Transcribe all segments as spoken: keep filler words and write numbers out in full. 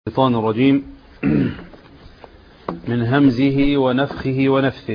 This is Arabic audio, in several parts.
الشيطان الرجيم من همزه ونفخه ونفثه.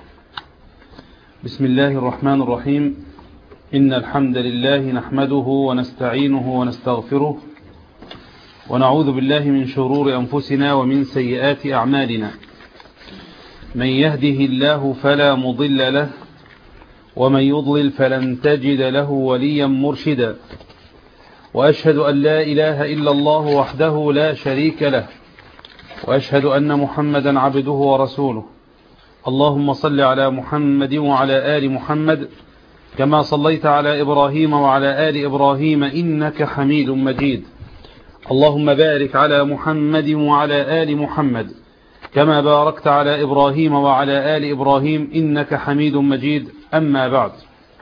بسم الله الرحمن الرحيم. إن الحمد لله نحمده ونستعينه ونستغفره ونعوذ بالله من شرور أنفسنا ومن سيئات أعمالنا. من يهده الله فلا مضل له ومن يضلل فلن تجد له وليا مرشدا، وأشهد أن لا إله إلا الله وحده لا شريك له، وأشهد أن محمدا عبده ورسوله. اللهم صل على محمد وعلى آل محمد كما صليت على إبراهيم وعلى آل إبراهيم إنك حميد مجيد. اللهم بارك على محمد وعلى آل محمد كما باركت على إبراهيم وعلى آل إبراهيم إنك حميد مجيد. أما بعد،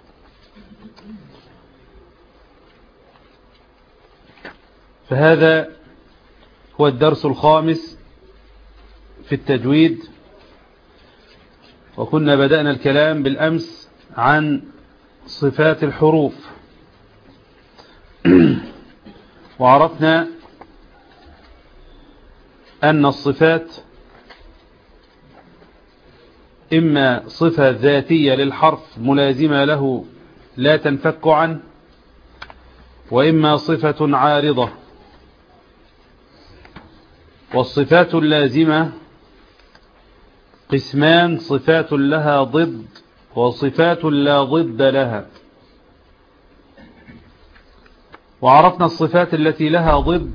فهذا هو الدرس الخامس في التجويد، وكنا بدأنا الكلام بالأمس عن صفات الحروف، وعرفنا أن الصفات إما صفة ذاتية للحرف ملازمة له لا تنفك عنه، وإما صفة عارضة. والصفات اللازمة قسمان: صفات لها ضد وصفات لا ضد لها. وعرفنا الصفات التي لها ضد،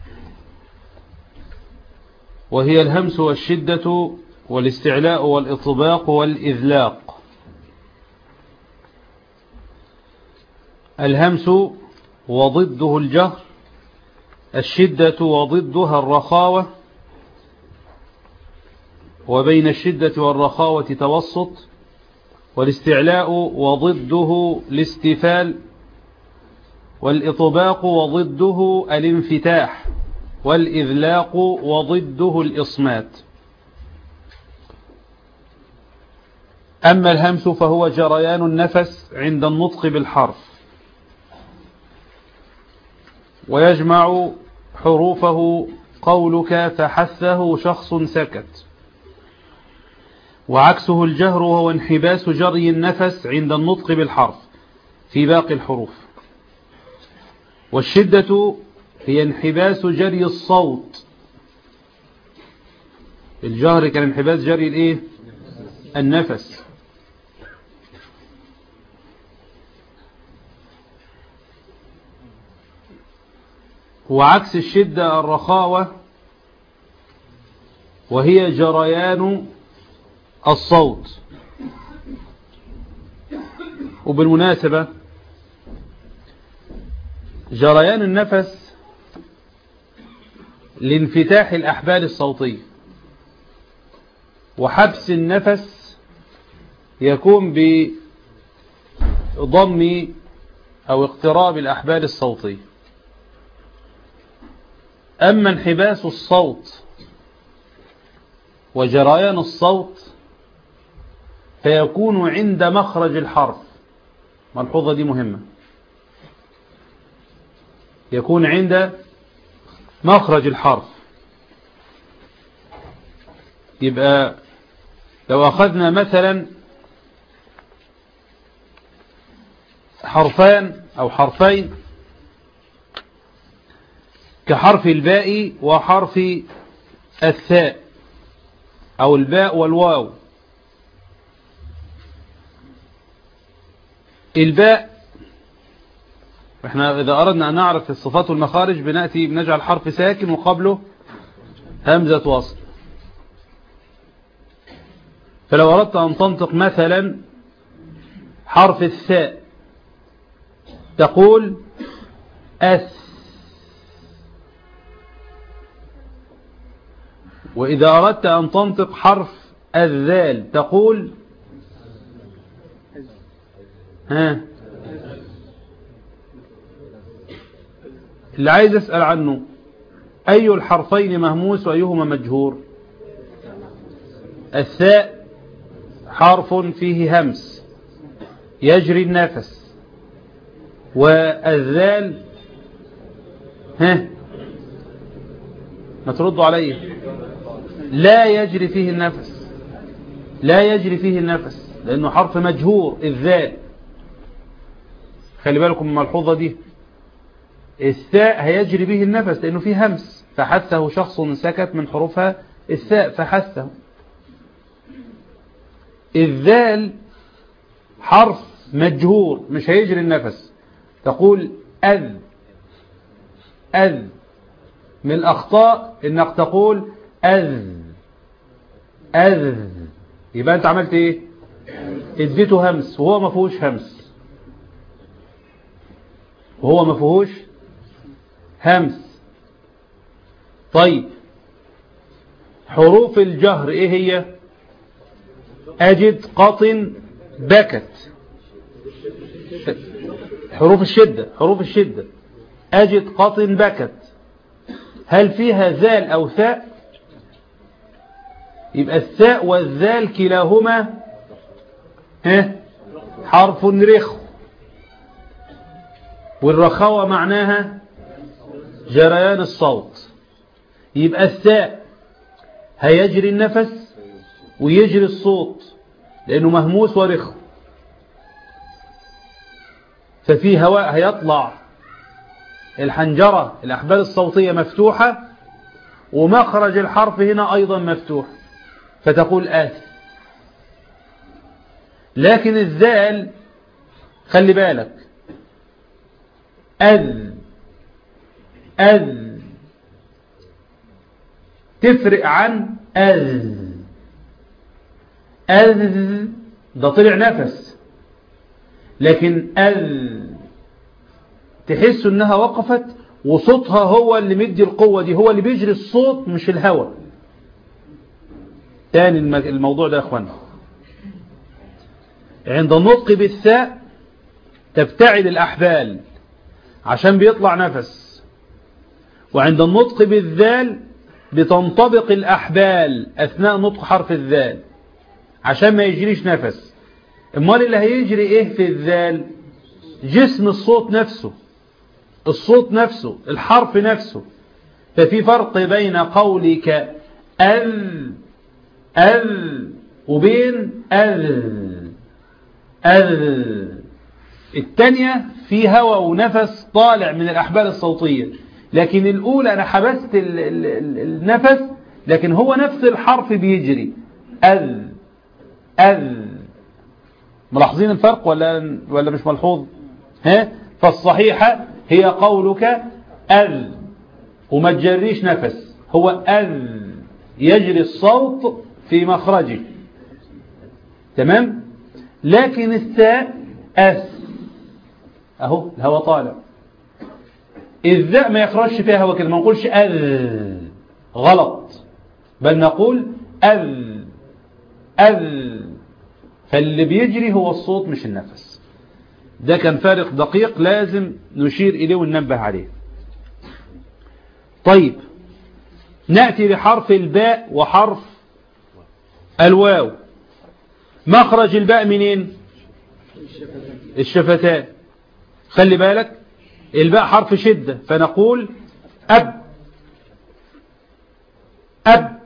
وهي الهمس والشدة والاستعلاء والإطباق والإذلاق. الهمس وضده الجهر، الشدة وضدها الرخاوة، وبين الشدة والرخاوة توسط، والاستعلاء وضده الاستفال، والإطباق وضده الانفتاح، والإذلاق وضده الإصمات. أما الهمس فهو جريان النفس عند النطق بالحرف، ويجمع حروفه قولك فحثه شخص سكت. وعكسه الجهر، وهو انحباس جري النفس عند النطق بالحرف في باقي الحروف. والشدة هي انحباس جري الصوت. الجهر كان انحباس جري الايه؟ النفس. وعكس الشدة الرخاوة، وهي جريان الصوت. وبالمناسبة جريان النفس لانفتاح الأحبال الصوتية، وحبس النفس يكون بضم أو اقتراب الأحبال الصوتية. أما انحباس الصوت وجريان الصوت فيكون عند مخرج الحرف. ملحوظة دي مهمة، يكون عند مخرج الحرف. يبقى لو أخذنا مثلا حرفان أو حرفين كحرف الباء وحرف الثاء، أو الباء والواو. الباء، احنا إذا أردنا أن نعرف الصفات والمخارج بنأتي بنجعل حرف ساكن وقبله همزة وصل. فلو أردت أن تنطق مثلا حرف الثاء تقول أث. وإذا أردت أن تنطق حرف الذال تقول ها. اللي عايز أسأل عنه، أي الحرفين مهموس وأيهما مجهور؟ الثاء حرف فيه همس يجري النفس، والذال ها ما تردوا علي. لا يجري فيه النفس، لا يجري فيه النفس لأنه حرف مجهور الذال. خلي بالكم من الملحوظة دي. الثاء هيجري به النفس لأنه فيه همس، فحثه شخص سكت من حروفها الثاء فحثه. الذال حرف مجهور مش هيجري النفس. تقول أذ أذ. من الأخطاء إنك تقول أذ أذ، يبقى أنت عملت إيه؟ اديته همس وهو ما فيهوش همس، وهو ما فيهوش همس. طيب حروف الجهر إيه هي؟ أجد قطن بكت. حروف الشدة، حروف الشدة أجد قطن بكت، هل فيها ذال أو ثاء؟ يبقى الثاء والذال كلاهما حرف رخو، والرخاوة معناها جريان الصوت. يبقى الثاء هيجري النفس ويجري الصوت لأنه مهموس ورخو، ففي هواء هيطلع، الحنجرة الأحبال الصوتية مفتوحة ومخرج الحرف هنا أيضا مفتوح، فتقول آث. لكن الذال خلي بالك، أذ أذ تفرق عن أذ. أذ ده طلع نفس، لكن أذ تحس انها وقفت وصوتها هو اللي مدي القوة دي، هو اللي بيجري الصوت مش الهواء. تاني الموضوع ده يا اخوانا، عند النطق بالثاء تبتعد الأحبال عشان بيطلع نفس، وعند النطق بالذال بتنطبق الأحبال أثناء نطق حرف الذال عشان ما يجريش نفس. امال اللي هيجري ايه في الذال؟ جسم الصوت نفسه، الصوت نفسه، الحرف نفسه. ففي فرق بين قولك أذ أذ وبين أذ أذ. الثانية في هواء ونفس طالع من الأحبال الصوتية، لكن الأولى أنا حبست ال ال ال النفس، لكن هو نفس الحرف بيجري أذ أذ. ملاحظين الفرق ولا ولا مش ملحوظ؟ ها؟ فالصحيحة هي قولك أذ وما تجريش نفس، هو أذ يجري الصوت في مخرجه، تمام؟ لكن الثاء أث، أهو الهواء طالع، الذاء ما يخرجش فيها هواء كده، ما نقولش أذ، غلط، بل نقول أذ أذ. فاللي بيجري هو الصوت مش النفس. ده كان فارق دقيق لازم نشير إليه وننبه عليه. طيب نأتي لحرف الباء وحرف الواو. مخرج الباء منين؟ الشفتان. خلي بالك الباء حرف شدة، فنقول أب أب.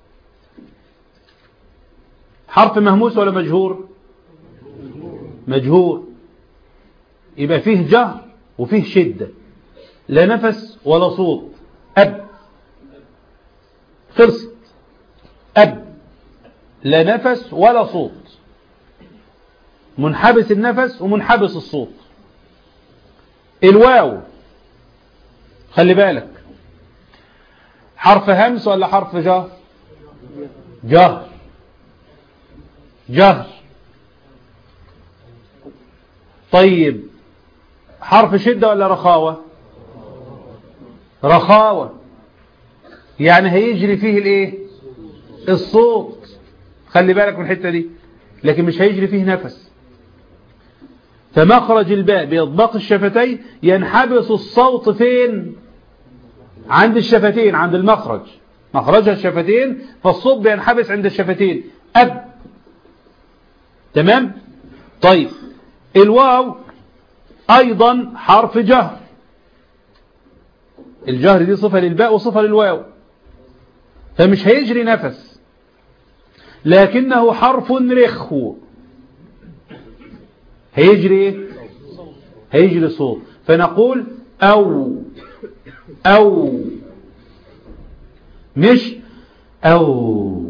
حرف مهموس ولا مجهور؟ مجهور، يبقى فيه جهر وفيه شدة، لا نفس ولا صوت. أب، خلصت. أب لا نفس ولا صوت، منحبس النفس ومنحبس الصوت. الواو خلي بالك، حرف همس ولا حرف جهر؟ جهر جهر. طيب حرف شدة ولا رخاوة؟ رخاوة، يعني هيجري فيه الايه؟ الصوت. خلي بالك من الحتة دي، لكن مش هيجري فيه نفس. فمخرج الباء بإطباق الشفتين ينحبس الصوت فين؟ عند الشفتين، عند المخرج، مخرجها الشفتين، فالصوت بينحبس عند الشفتين. أب، تمام؟ طيب الواو أيضا حرف جهر. الجهر دي صفة للباء وصفة للواو. فمش هيجري نفس، لكنه حرف رخو هيجري هيجري صوت، فنقول أو أو، مش أو.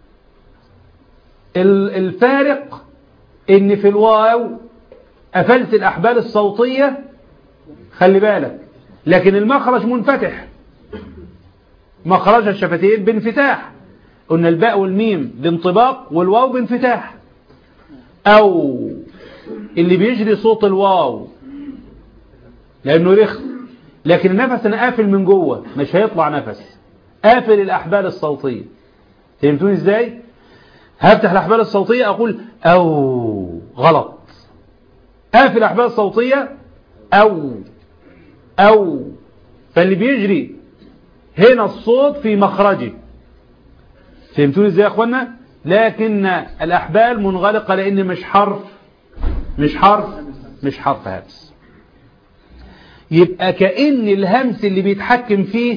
الفارق إن في الواو قفلت الأحبال الصوتية، خلي بالك، لكن المخرج منفتح، مخرج الشفتين بانفتاح. قلنا الباء والميم بانطباق والواو بانفتاح. أو اللي بيجري صوت الواو لأنه رخ، لكن النفس أنا قافل من جوه، مش هيطلع نفس، قافل الأحبال الصوتية. فهمتوني إزاي؟ هفتح الأحبال الصوتية أقول أو، غلط، قافل الأحبال الصوتية أو أو. فاللي بيجري هنا الصوت في مخرجه. فهمتوني إزاي يا أخوانا؟ لكن الأحبال منغلقة لأن مش حرف مش حرف مش حرف همس. يبقى كأن الهمس اللي بيتحكم فيه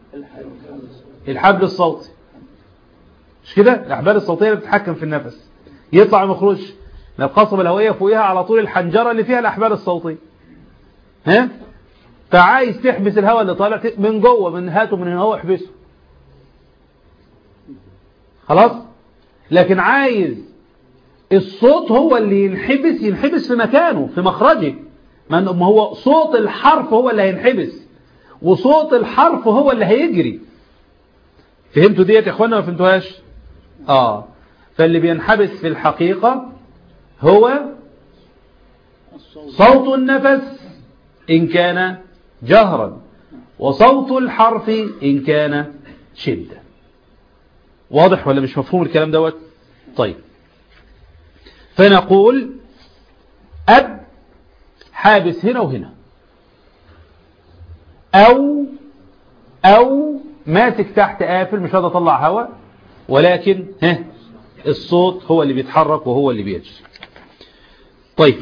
الحبل الصوتي، مش كده؟ الأحبال الصوتية اللي بتتحكم في النفس، يطلع مخرج القصبة الهوائية فوقها على طول الحنجرة اللي فيها الأحبال الصوتية، ها؟ فعايز تحبس الهواء اللي طالع من جوه، من هاته من هنا، هو احبسه خلاص. لكن عايز الصوت هو اللي ينحبس، ينحبس في مكانه في مخرجه. ما هو صوت الحرف هو اللي هينحبس، وصوت الحرف هو اللي هيجري. فهمتوا ديت يا اخوانا ما فهمتوهاش؟ اه. فاللي بينحبس في الحقيقة هو صوت النفس إن كان جهرا، وصوت الحرف إن كان شدة. واضح ولا مش مفهوم الكلام دوت؟ طيب، فنقول أب حابس هنا وهنا، أو أو ماسك تحت قافل، مش هذا طلع هواء، ولكن ها الصوت هو اللي بيتحرك وهو اللي بيجري. طيب،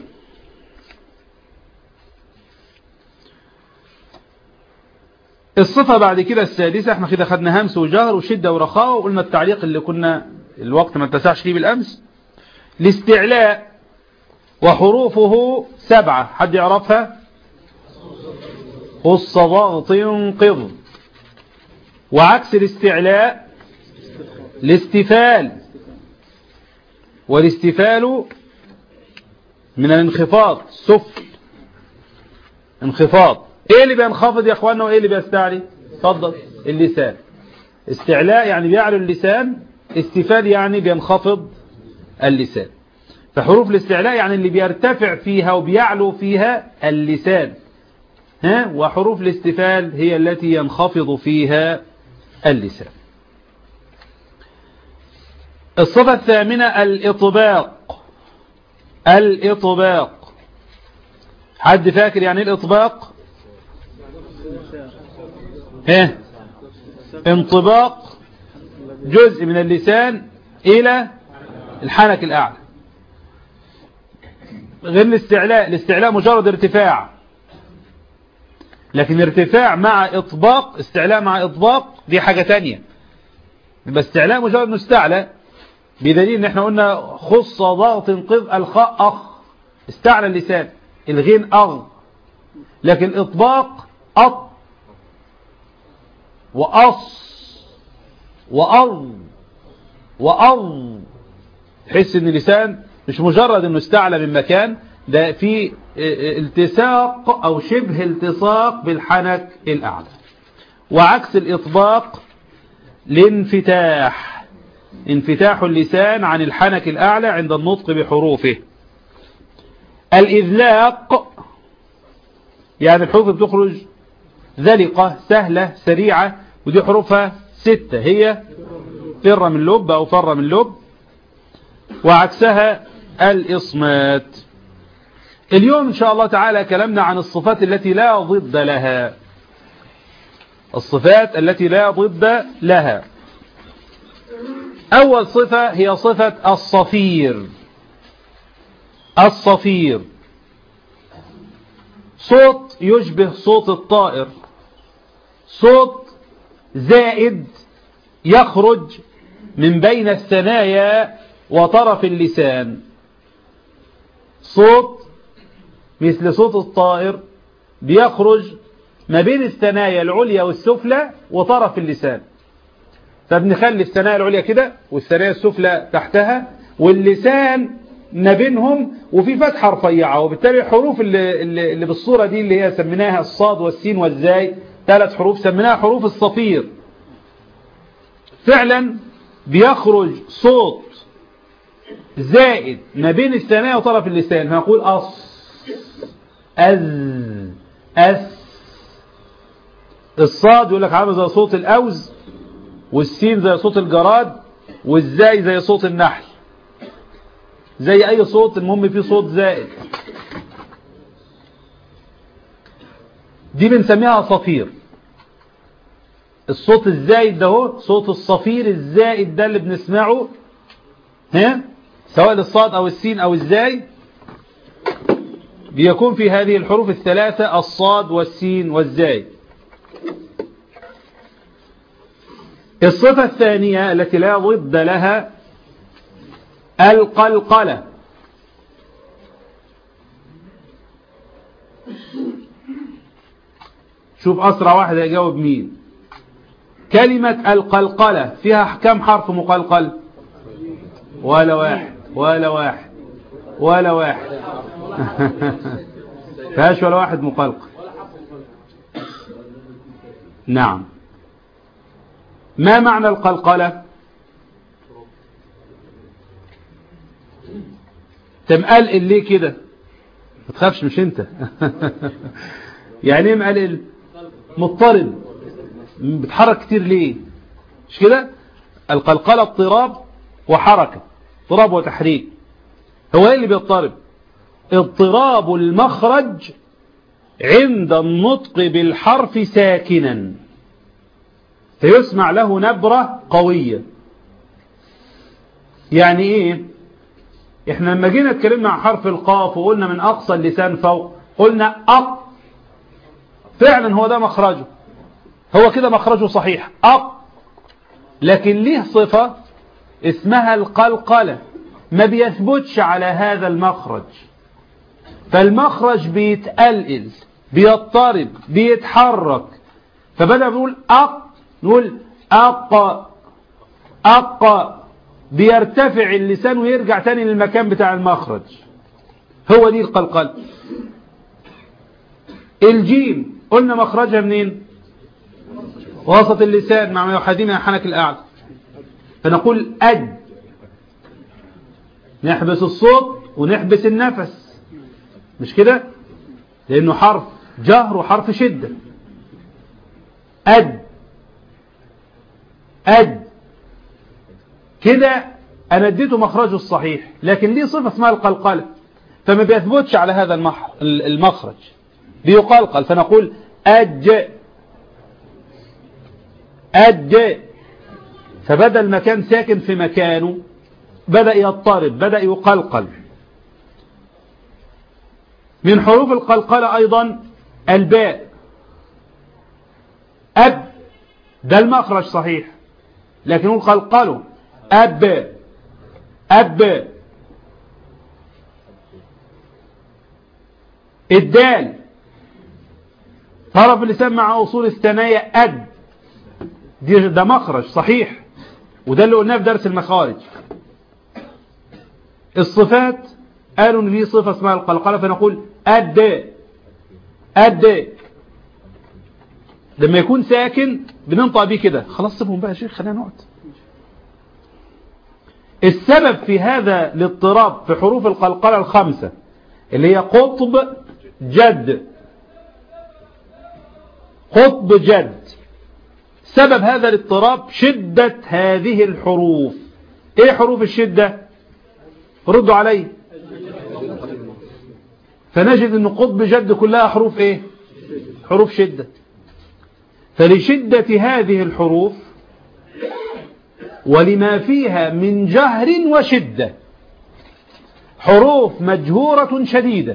الصفة بعد كده السادسة، احنا كده خدنا همس وجهر وشدة ورخاء، وقلنا التعليق اللي كنا الوقت ما اتسعش فيه بالأمس. الاستعلاء وحروفه سبعة، حد يعرفها؟ خص ضغط انقض. وعكس الاستعلاء الاستفال، والاستفال من الانخفاض، سفل انخفاض. ايه اللي بينخفض يا اخوانا وايه اللي بيستعلي؟ اتفضل. اللسان. استعلاء يعني بيعلو اللسان، استفال يعني بينخفض اللسان. فحروف الاستعلاء يعني اللي بيرتفع فيها وبيعلو فيها اللسان، ها؟ وحروف الاستفال هي التي ينخفض فيها اللسان. الصفة الثامنة الإطباق. الإطباق، حد فاكر يعني ايه الإطباق؟ ها؟ انطباق جزء من اللسان إلى الحنك الأعلى، غير الاستعلاء. الاستعلاء مجرد ارتفاع، لكن ارتفاع مع إطباق، استعلاء مع إطباق دي حاجة تانية. يبقى استعلاء مجرد مستعلى، بدليل ان احنا قلنا خص ضغط انقذ، الخاء أخ، استعلى اللسان، الغين أغ. لكن الإطباق أط وأص وأض وأض، تحس ان اللسان مش مجرد انه استعلى من مكان، ده في التصاق او شبه التصاق بالحنك الاعلى. وعكس الاطباق الانفتاح، انفتاح اللسان عن الحنك الاعلى عند النطق بحروفه. الاذلاق يعني الحروف بتخرج ذلقة سهلة سريعة، ودي حروفها ستة، هي فر من لب او فر من لب. وعكسها الإصمات. اليوم إن شاء الله تعالى كلامنا عن الصفات التي لا ضد لها، الصفات التي لا ضد لها. أول صفة هي صفة الصفير. الصفير صوت يشبه صوت الطائر، صوت زائد يخرج من بين الثنايا وطرف اللسان، صوت مثل صوت الطائر بيخرج ما بين الثنايا العليا والسفلى وطرف اللسان. فبنخلي الثنايا العليا كده والثنايا السفلى تحتها واللسان ما بينهم وفي فتحة رفيعة، وبالتالي الحروف اللي, اللي, اللي بالصورة دي اللي هي سميناها الصاد والسين والزاي، ثلاث حروف سميناها حروف الصفير. فعلا بيخرج صوت زائد ما بين الثنايا وطرف اللسان، فنقول أص أز أس. الصاد يقول لك عامل زي صوت الأوز، والسين زي صوت الجراد، والزاي زي صوت النحل، زي أي صوت المهم فيه صوت زائد. دي بنسميها صفير. الصوت الزائد ده هو صوت الصفير الزائد ده اللي بنسمعه، ها، سواء للصاد أو السين أو الزاي، بيكون في هذه الحروف الثلاثة الصاد والسين والزاي. الصفة الثانية التي لا ضد لها القلقلة. شوف أسرع واحد يجاوب مين. كلمة القلقلة فيها كم حرف مقلقل؟ ولا واحد ولا واحد ولا واحد فيهاش ولا واحد مقلقل. نعم. ما معنى القلقلة؟ تمقلقل ليه كده؟ ما تخافش مش انت يعني ايه مقلقل؟ مضطرب، بتحرك كتير ليه؟ مش كده؟ القلقلة اضطراب وحركة، اضطراب وتحريك. هو ايه اللي بيضطرب؟ اضطراب المخرج عند النطق بالحرف ساكنا، فيسمع له نبرة قوية. يعني ايه؟ احنا لما جينا اتكلمنا عن حرف القاف وقلنا من اقصى اللسان فوق، قلنا اق، فعلا هو ده مخرجه، هو كده مخرجه صحيح اق، لكن ليه صفة اسمها القلقلة، ما بيثبتش على هذا المخرج، فالمخرج بيتقلقل بيضطرب بيتحرك، فبدأ بنقول اق نقول اق اق، بيرتفع اللسان ويرجع تاني للمكان بتاع المخرج. هو دي القلقلة. الجيم قلنا مخرجها منين؟ وسط اللسان مع ما يحاذي من الحنك الأعلى، فنقول أج، نحبس الصوت ونحبس النفس، مش كده؟ لأنه حرف جهر وحرف شدة. أج أج كده أنا اديته مخرجه الصحيح، لكن ليه صفة اسمها القلقلة، فما بيثبتش على هذا المخرج، بيقلقل، فنقول أج أج، فبدل ما كان ساكن في مكانه بدأ يضطرب، بدأ يقلقل. من حروف القلقلة أيضا الباء. أب ده المخرج صحيح، لكنه القلقله أب أب. الدال طرف اللسان مع أصول الثنايا أد، ده مخرج صحيح، وده اللي قلناه في درس المخارج. الصفات قالوا ان ليه صفة اسمها القلقلة، فنقول أد أد. لما يكون ساكن بننطق بيه كده. خلاص سيبهم بقى يا شيخ، خلينا نقعد. السبب في هذا الاضطراب في حروف القلقلة الخمسة اللي هي قطب جد، قطب جد. سبب هذا الاضطراب شدة هذه الحروف. ايه حروف الشدة؟ ردوا علي. فنجد ان قطب جد كلها حروف ايه؟ حروف شدة. فلشدة هذه الحروف ولما فيها من جهر وشدة، حروف مجهورة شديدة.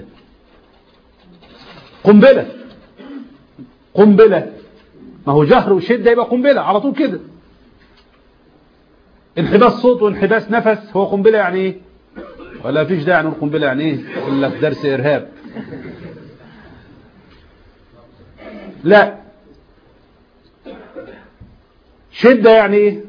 قنبلة قنبلة، ما هو جهر وشدة يبقى قنبلة على طول كده. انحباس صوت وانحباس نفس. هو قنبلة يعني ايه؟ ولا فيش داعي نقول قنبلة يعني ايه؟ الا في درس ارهاب. لا، شدة يعني ايه؟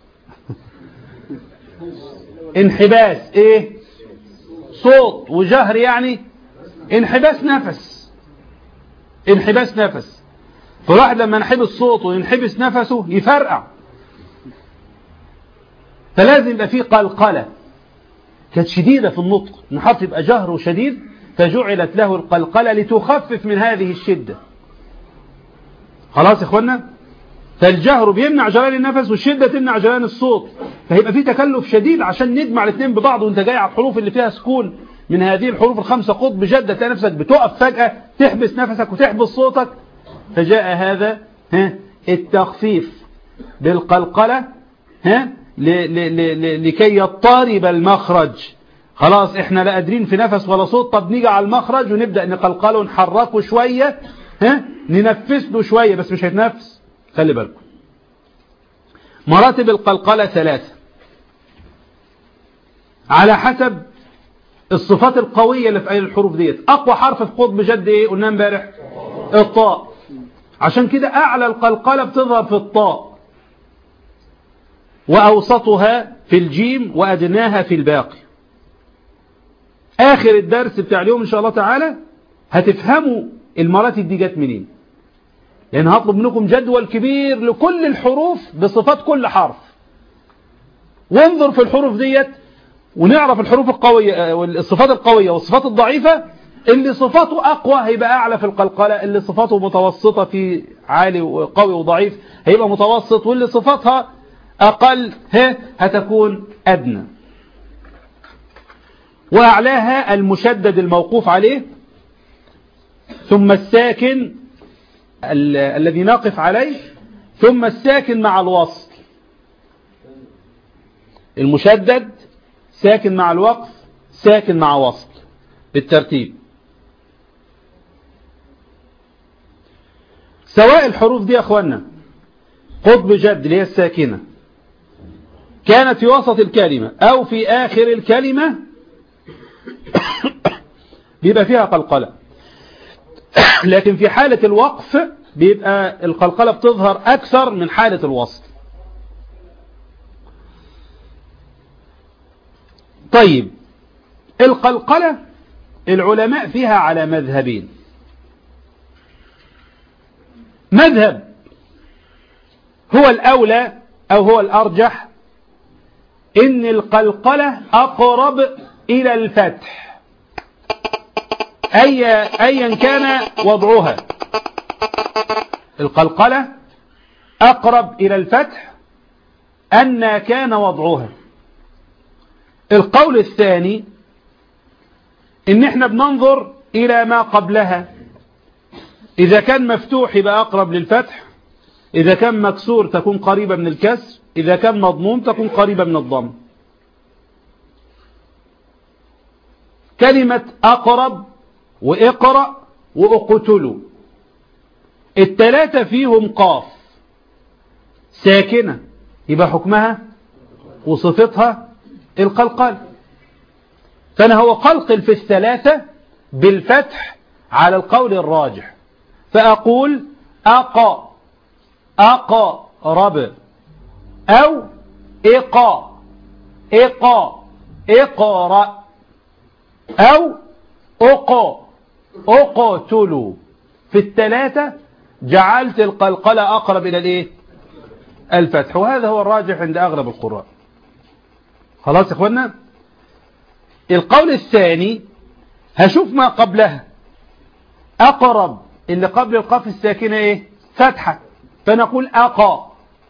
انحباس ايه؟ صوت. وجهر يعني انحباس نفس. انحباس نفس. فالواحد لما ينحبس صوته وينحبس نفسه يفرقع، فلازم يبقى فيه قلقلة كانت شديدة في النطق، الحرف يبقى جهره شديد فجعلت له القلقلة لتخفف من هذه الشدة. خلاص يا اخوانا؟ فالجهر بيمنع جريان النفس والشدة تمنع جريان الصوت، فهيبقى فيه تكلف شديد عشان نجمع الاثنين ببعض. وانت جاي على الحروف اللي فيها سكون من هذه الحروف الخمسة قطب جدة تلاقي نفسك بتقف فجأة، تحبس نفسك وتحبس صوتك. فجاء هذا ها التخفيف بالقلقلة ها لكي يضطرب المخرج. خلاص احنا لا قادرين في نفس ولا صوت، طب نيجي على المخرج ونبدأ نقلقله ونحركه شوية، ها ننفس له شوية بس مش هيتنفس. خلي بالكم مراتب القلقلة ثلاثة على حسب الصفات القوية اللي في أي الحروف ديت. أقوى حرف في قطب جد إيه قلنا امبارح؟ الطاء. عشان كده أعلى القلقلة بتظهر في الطاء، وأوسطها في الجيم، وأدناها في الباقي. آخر الدرس بتاع اليوم إن شاء الله تعالى هتفهموا المراتب دي جت منين، لأن هطلب منكم جدول كبير لكل الحروف بصفات كل حرف، وانظر في الحروف ديت ونعرف الحروف القوية والصفات القوية والصفات الضعيفة. اللي صفاته أقوى هيبقى أعلى في القلقلة، اللي صفاته متوسطة في عالي وقوي وضعيف هيبقى متوسط، واللي صفاتها أقل ها هتكون أدنى. وأعلاها المشدد الموقوف عليه، ثم الساكن ال الذي نقف عليه، ثم الساكن مع الوصل. المشدد ساكن مع الوقف، ساكن مع وصل بالترتيب. سواء الحروف دي يا أخوانا قطب جد اللي هي الساكنة كانت في وسط الكلمة أو في آخر الكلمة بيبقى فيها قلقلة، لكن في حالة الوقف بيبقى القلقلة بتظهر أكثر من حالة الوصل. طيب القلقلة العلماء فيها على مذهبين. مذهب هو الأولى أو هو الأرجح إن القلقلة أقرب إلى الفتح أي أيا كان وضعها. القلقلة أقرب إلى الفتح أن كان وضعها. القول الثاني إن احنا بننظر إلى ما قبلها، إذا كان مفتوح يبقى أقرب للفتح، إذا كان مكسور تكون قريبة من الكسر، إذا كان مضموم تكون قريبة من الضم. كلمة أقرب وإقرأ وأقتلوا التلاتة فيهم قاف ساكنة، يبقى حكمها وصفتها القلقل. فأنا هو قلقل في الثلاثة بالفتح على القول الراجح، فأقول أقا أقا رب أو إقا إقا إقرأ أو أقا أقتلوا. في الثلاثة جعلت القلقلة أقرب إلى الإيه؟ الفتح، وهذا هو الراجح عند أغلب القراء. خلاص يا إخوانا؟ القول الثاني هشوف ما قبلها. أقرب اللي قبل القاف الساكنة إيه؟ فتحة، فنقول أقا.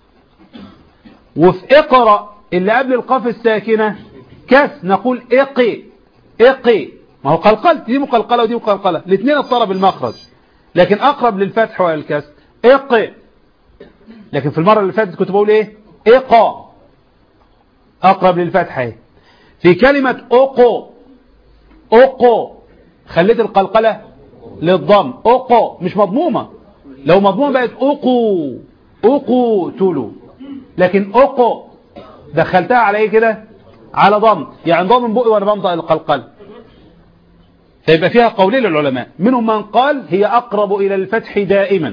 وفي اقرأ اللي قبل القاف الساكنة كس، نقول إقي إقي. ما هو قلقلة، دي مقلقلة ودي مقلقلة، الاثنين اضطرب المخرج، لكن أقرب للفتح والكسر إقي. لكن في المرة اللي فاتت كنت بقول إيه؟ إقا، أقرب للفتح اهي. في كلمة أقو أقو خليت القلقلة للضم، أقو مش مضمومة، لو مضمومة بقت أقو أقو تولو، لكن أقو دخلتها على ايه كده؟ على ضم، يعني ضم بقي وانا بنطق القلقل. فيبقى فيها قولين للعلماء، منهم من قال هي أقرب إلى الفتح دائما،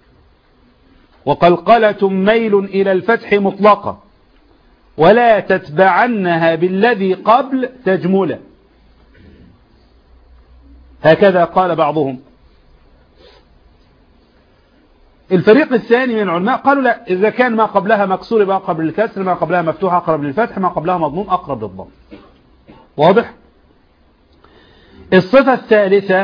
وقلقلة ميل إلى الفتح مطلقة، ولا تتبعنها بالذي قبل تجملة. هكذا قال بعضهم. الفريق الثاني من العلماء قالوا لا، إذا كان ما قبلها مكسور يبقى أقرب للكسر، ما قبلها مفتوح أقرب للفتح، ما قبلها مضموم أقرب للضم. واضح؟ الصفة الثالثة،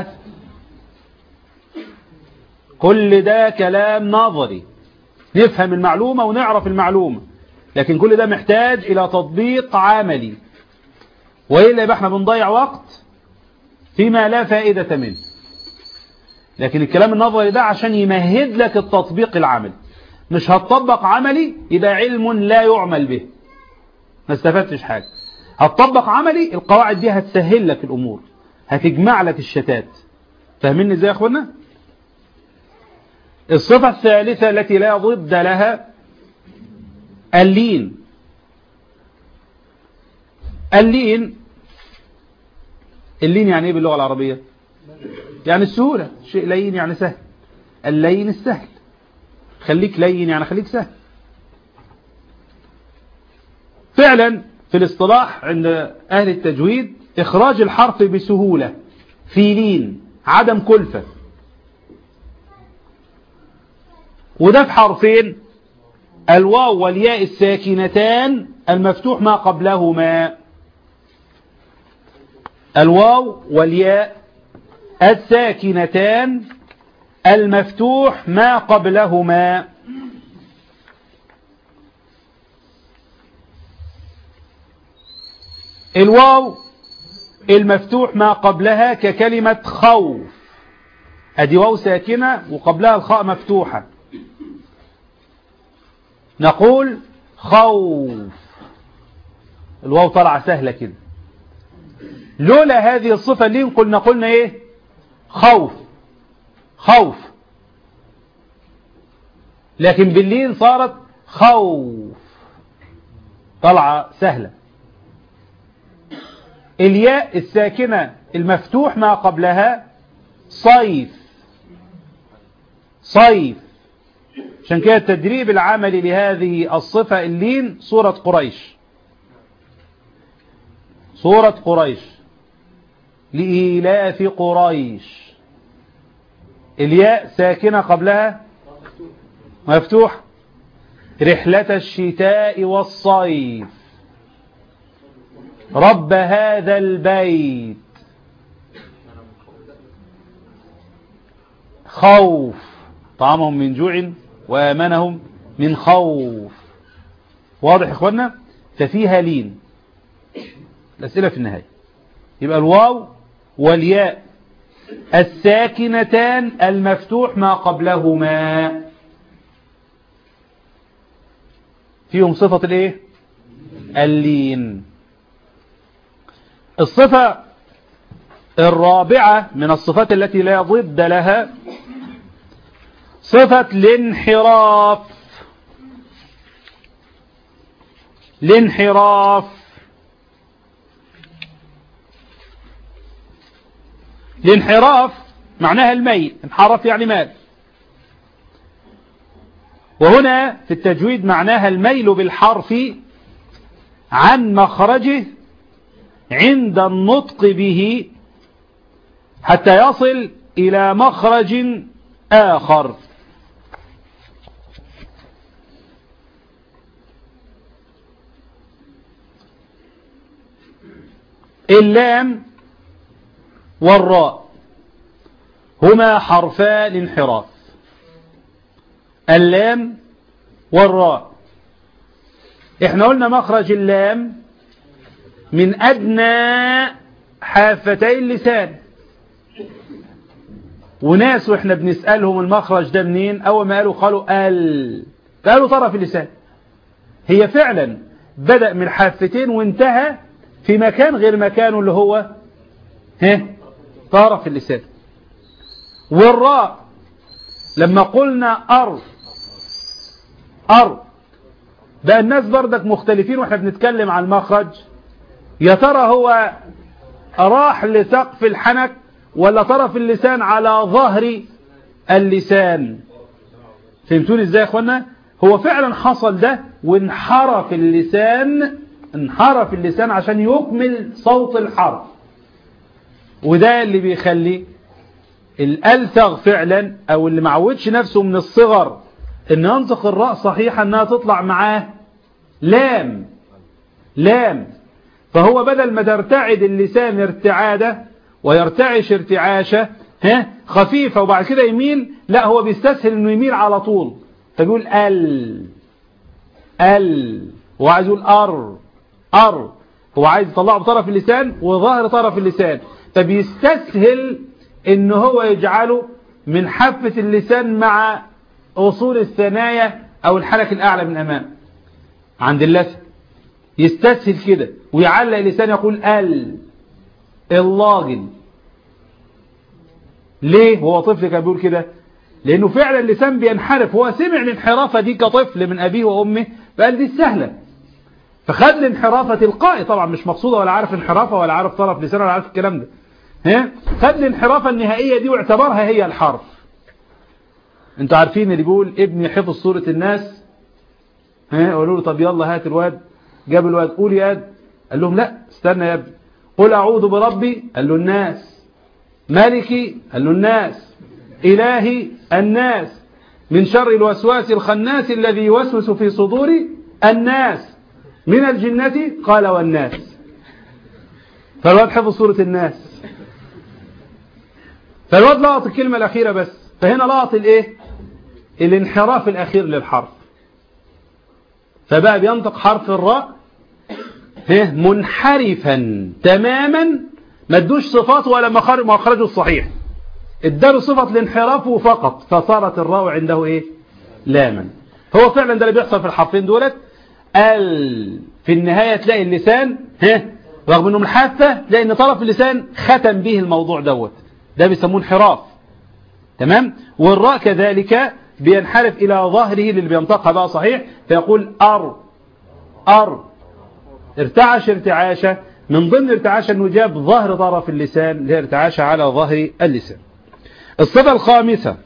كل ده كلام نظري، نفهم المعلومة ونعرف المعلومة، لكن كل ده محتاج إلى تطبيق عملي، وإلا يبقى احنا بنضيع وقت فيما لا فائدة منه. لكن الكلام النظري ده عشان يمهد لك التطبيق العملي. مش هتطبق عملي يبقى علم لا يعمل به، ما استفدتش حاجة. هتطبق عملي، القواعد دي هتسهل لك الأمور، هتجمع لك الشتات. فاهمين ازاي يا اخوانا؟ الصفة الثالثة التي لا ضد لها اللين. اللين اللين يعني ايه باللغة العربية؟ يعني السهولة، شيء لين يعني سهل. اللين السهل، خليك لين يعني خليك سهل. فعلا في الاصطلاح عند أهل التجويد إخراج الحرف بسهولة، في لين، عدم كلفة. وده في حرفين، الواو والياء الساكنتان المفتوح ما قبلهما. الواو والياء الساكنتان المفتوح ما قبلهما. الواو المفتوح ما قبلها ككلمة خوف، ادي واو ساكنة وقبلها الخاء مفتوحة، نقول خوف، الواو طلع سهلة كده. لولا هذه الصفة اللي قلنا قلنا ايه؟ خوف خوف، لكن باللين صارت خوف، طلع سهلة. الياء الساكنة المفتوح ما قبلها صيف صيف، عشان كده التدريب العملي لهذه الصفة اللين سورة قريش. سورة قريش، لإيلاف قريش، الياء ساكنة قبلها مفتوح. رحلة الشتاء والصيف، رب هذا البيت، خوف، طعامهم من جوع وآمنهم من خوف. واضح يا اخوانا؟ ففيها لين. الأسئلة في النهاية. يبقى الواو والياء الساكنتان المفتوح ما قبلهما فيهم صفة الايه؟ اللين. الصفة الرابعة من الصفات التي لا ضد لها صفة الانحراف. الانحراف الانحراف معناها الميل، انحرف يعني مال، وهنا في التجويد معناها الميل بالحرف عن مخرجه عند النطق به حتى يصل إلى مخرج آخر. اللام والراء هما حرفا الانحراف. اللام والراء، احنا قلنا مخرج اللام من أدنى حافتي اللسان، وناس واحنا بنسألهم المخرج ده منين، أول ما قالوا قالوا ال، قالوا طرف اللسان. هي فعلا بدأ من حافتين وانتهى في مكان غير مكانه اللي هو ها طرف اللسان. والراء لما قلنا أر أر بقى الناس بردك مختلفين واحنا بنتكلم عن المخرج. يا ترى هو راح لسقف الحنك ولا طرف اللسان على ظهر اللسان؟ فهمتوني ازاي يا اخوانا؟ هو فعلا حصل ده وانحرف اللسان، انحرف اللسان عشان يكمل صوت الحرف، وده اللي بيخلي الألثغ فعلا او اللي معودش نفسه من الصغر ان ينطق الراء صحيحة انها تطلع معاه لام لام. فهو بدل ما ترتعد اللسان ارتعادة ويرتعش ارتعاشة ها خفيفة وبعد كده يميل، لا هو بيستسهل انه يميل على طول، فيقول ال ال هو عايز يقول ار ار، هو عايز يطلعه بطرف اللسان وظهر طرف اللسان، فبيستسهل ان هو يجعله من حافة اللسان مع اصول الثنايا او الحلق الاعلى من امام عند اللثة، يستسهل كده ويعلق اللسان يقول ال اللاجن. ليه هو طفل كان بيقول كده؟ لانه فعلا اللسان بينحرف، هو سمع الانحرافة دي كطفل من ابيه وامه فقال دي السهلة، فخد الانحرافة تلقائي، طبعا مش مقصودة ولا عارف انحرافة ولا عارف طرف لسان ولا عارف الكلام ده، ها خد الانحرافة النهائية دي واعتبرها هي الحرف. انتوا عارفين اللي بيقول ابني حفظ سورة الناس، ها قالوا له طب يلا هات الواد، جاب الواد قول يا اد، قال لهم لا استنى يا ابني، قل اعوذ بربي، قال له الناس، مالكي، قال له الناس، الهي، الناس، من شر الوسواس الخناس الذي يوسوس في صدور الناس من الجنة، قال والناس. فالواد حفظ سورة الناس، فالواد لقط الكلمة الأخيرة بس، فهنا لقط الايه الانحراف الأخير للحرف، فبقى بينطق حرف الراء منحرفا تماما، ما ادوش صفات ولا مخرجه الصحيح، اداله صفة الانحراف فقط، فصارت الراء عنده ايه لاما. هو فعلا ده اللي بيحصل في الحرفين دولت. ال في النهاية تلاقي اللسان ها رغم انه محافة تلاقي ان طرف اللسان ختم به الموضوع دوت، ده بيسموه انحراف. تمام. والراء كذلك بينحرف الى ظهره اللي بينطقها بقى صحيح، فيقول ار ار، ارتعش ارتعاشة، من ضمن ارتعاشة انه جاب ظهر طرف اللسان اللي هي ارتعاشة على ظهر اللسان. الصفة الخامسة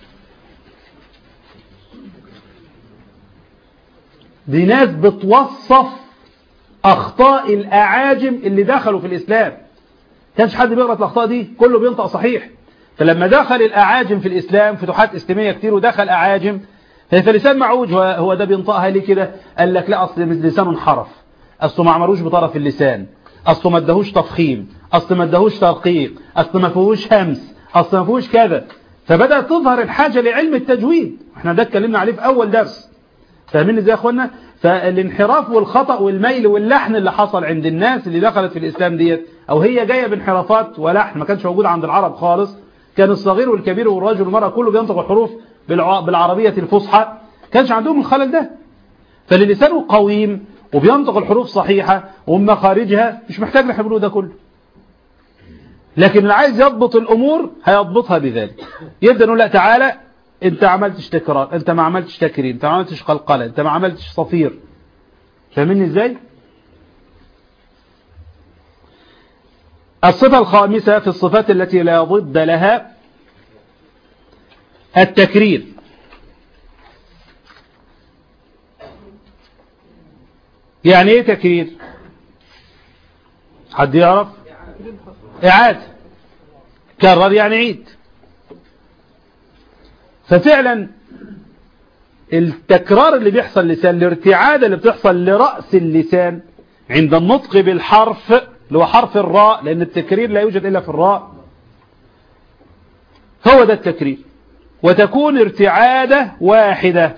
دي ناس بتوصف اخطاء الاعاجم اللي دخلوا في الاسلام، كانش حد بيغلط الاخطاء دي، كله بينطق صحيح. فلما دخل الاعاجم في الاسلام فتوحات اسلاميه كتير ودخل اعاجم، فلسان معوج هو ده بينطقها ليه كده؟ قال لك لا اصل لسانه انحرف، اصله ما عملوش بطرف اللسان، اصله ما اداهوش تفخيم، اصله ما اداهوش ترقيق، اصله ما فيهوش همس، اصله ما فيهوش كذا، فبدات تظهر الحاجه لعلم التجويد، احنا ده اتكلمنا عليه في اول درس. فاهمين ازاي يا اخوانا؟ فالانحراف والخطأ والميل واللحن اللي حصل عند الناس اللي دخلت في الاسلام ديت، او هي جايه بانحرافات ولحن ما كانش موجود عند العرب خالص، كان الصغير والكبير والرجل والمرأة كله بينطق الحروف بالعربية الفصحى، كانش عندهم الخلل ده. فللسانه قويم وبينطق الحروف صحيحة ومخارجها، مش محتاج لحبله ده كله. لكن اللي عايز يضبط الأمور هيضبطها بذلك، يبدأ نقول لا تعالى انت عملتش تكرار، انت ما عملتش تكرير، انت ما عملتش قلقلة، انت ما عملتش صفير. فاهمين ازاي؟ الصفة الخامسة في الصفات التي لا ضد لها التكرير. يعني ايه تكرير؟ حد يعرف؟ إعادة. كرر يعني عيد. ففعلا التكرار اللي بيحصل لسان، الارتعادة اللي بتحصل لرأس اللسان عند النطق بالحرف اللي هو حرف الراء، لأن التكرير لا يوجد إلا في الراء، هو ده التكرير، وتكون ارتعادة واحدة.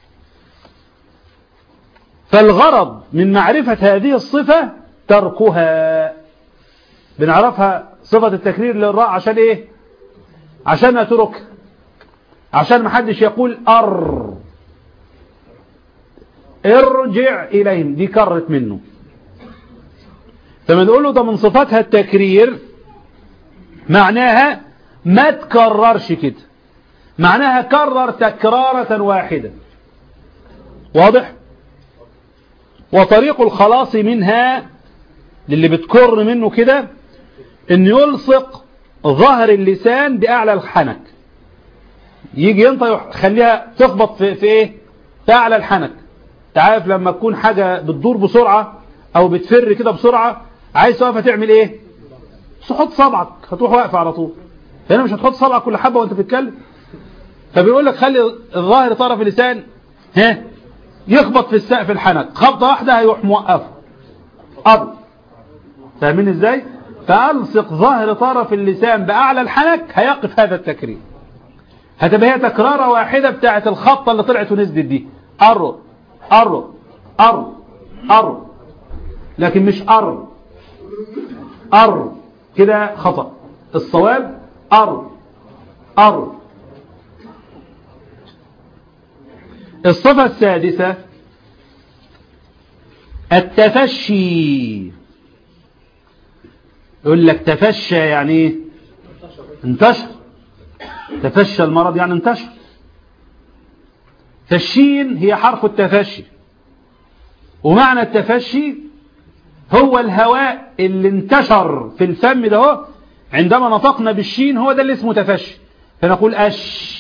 فالغرض من معرفة هذه الصفة تركها. بنعرفها صفة التكرير للراء عشان ايه؟ عشان نترك، عشان محدش يقول ار ارجع إليهم، دي كرت منه. فما نقول له ده من صفاتها التكرير، معناها ما تكررش كده، معناها كرر تكرارة واحدة. واضح؟ وطريق الخلاص منها للي بتكر منه كده ان يلصق ظهر اللسان بأعلى الحنك، يجي ينطق يخليها تخبط في, في ايه في أعلى الحنك. تعرف لما تكون حاجة بتدور بسرعة او بتفر كده بسرعة، عايز توقفها تعمل ايه؟ تحط صبعك، هتروح واقفة على طول. هنا مش هتحط صبعك كل حبة وانت بتتكلم. فبيقول لك خلي الظاهر طرف اللسان ها يخبط في السقف الحنك، خبطة واحدة هيروح موقفه أرض. فاهمين ازاي؟ فألصق ظهر طرف اللسان بأعلى الحنك هيقف هذا التكرير. هتبقى هي تكرارة واحدة بتاعت الخطة اللي طلعت ونزلت دي، أر أر أر أر، لكن مش أر أر كده خطأ. الصواب أر أر. الصفة السادسة التفشي. يقول لك تفشى يعني ايه؟ انتشر. تفشى المرض يعني انتشر. فالشين هي حرف التفشي، ومعنى التفشي هو الهواء اللي انتشر في الفم ده هو عندما نطقنا بالشين، هو ده اللي اسمه تفشي. فنقول أش،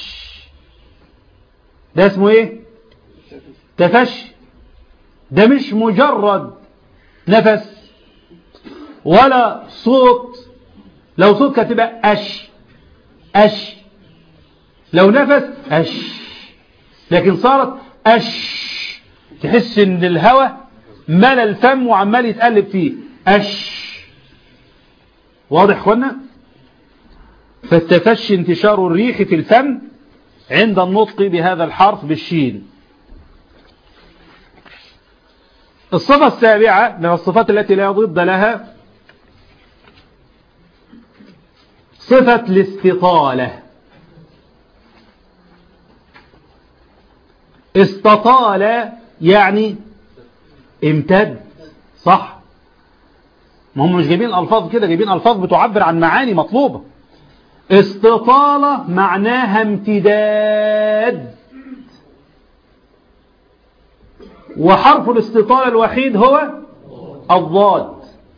ده اسمه ايه؟ تفشي. ده مش مجرد نفس ولا صوت. لو صوت كانت تبقى أش أش، لو نفس أش، لكن صارت أش. تحس ان الهواء ملى الفم وعمال يتقلب فيه أش. واضح اخوانا؟ فالتفشي انتشار الريح في الفم عند النطق بهذا الحرف بالشين. الصفة السابعة من الصفات التي لا ضد لها صفة الاستطالة. استطال يعني امتد، صح؟ ما هم مش جايبين الألفاظ كده، جايبين ألفاظ بتعبر عن معاني مطلوبة. استطالة معناها امتداد، وحرف الاستطالة الوحيد هو الضاد.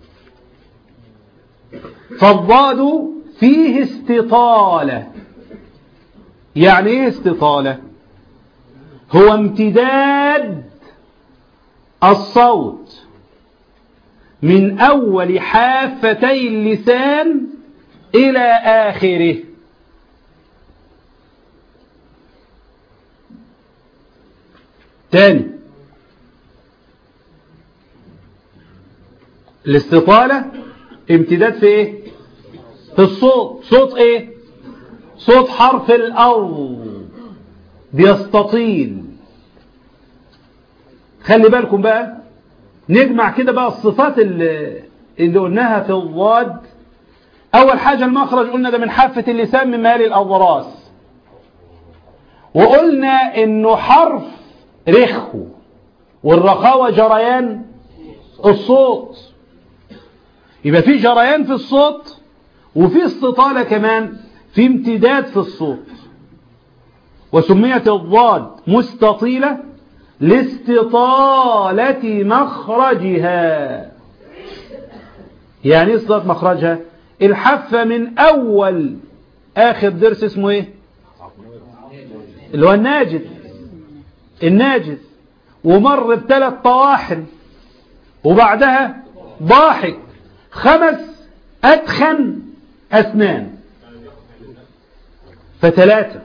فالضاد فيه استطالة. يعني ايه استطالة؟ هو امتداد الصوت من أول حافتي اللسان إلى آخره. تاني، الاستطالة امتداد في ايه؟ في الصوت. صوت ايه؟ صوت حرف الأو بيستطيل. خلي بالكم بقى، نجمع كده بقى الصفات اللي, اللي قلناها في الضاد. أول حاجة المخرج، قلنا ده من حافة اللسان من مال الأضراس، وقلنا إنه حرف رخو، والرخاوة جريان الصوت. يبقى في جريان في الصوت وفي استطالة كمان، في امتداد في الصوت. وسميت الضاد مستطيلة لاستطالة مخرجها. يعني استطالة مخرجها الحفة من أول آخر درس اسمه ايه؟ اللي هو الناجز. الناجز ومر بثلاث طواحن وبعدها ضاحك، خمس أدخن أسنان، فثلاثة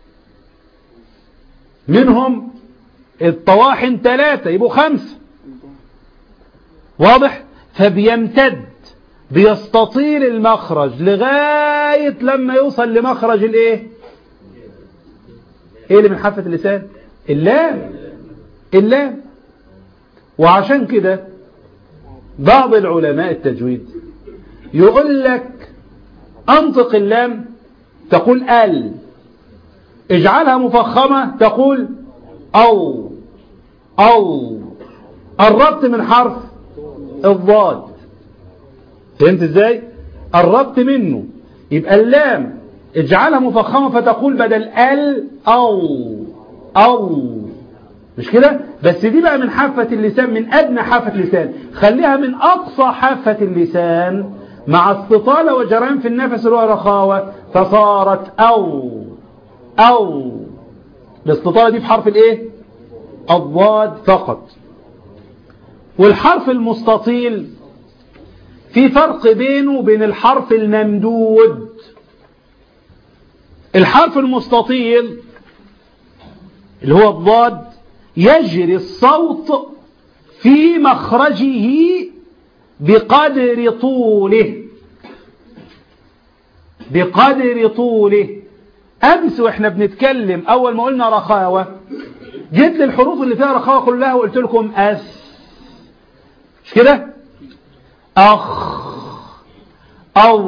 منهم الطواحن ثلاثة يبقوا خمسة. واضح؟ فبيمتد، بيستطيل المخرج لغاية لما يوصل لمخرج الايه؟ ايه اللي من حافة اللسان؟ اللام. اللام. وعشان كده بعض العلماء التجويد يقول لك انطق اللام تقول ال، اجعلها مفخمة تقول او او. قربت من حرف الضاد. فهمت ازاي؟ قربت منه. يبقى اللام اجعلها مفخمة فتقول بدل ال او او مش كده؟ بس دي بقى من حافة اللسان، من أدنى حافة اللسان، خليها من أقصى حافة اللسان مع استطالة وجريان في النفس اللي هو رخاوة، فصارت أو أو. الاستطالة دي في حرف الايه؟ الضاد فقط. والحرف المستطيل في فرق بينه وبين الحرف الممدود. الحرف المستطيل اللي هو الضاد يجري الصوت في مخرجه بقدر طوله، بقدر طوله. أمس وإحنا بنتكلم أول ما قلنا رخاوة جيت للحروف اللي فيها رخاوة كلها وقلت لكم أس، مش كده؟ أخ، أو،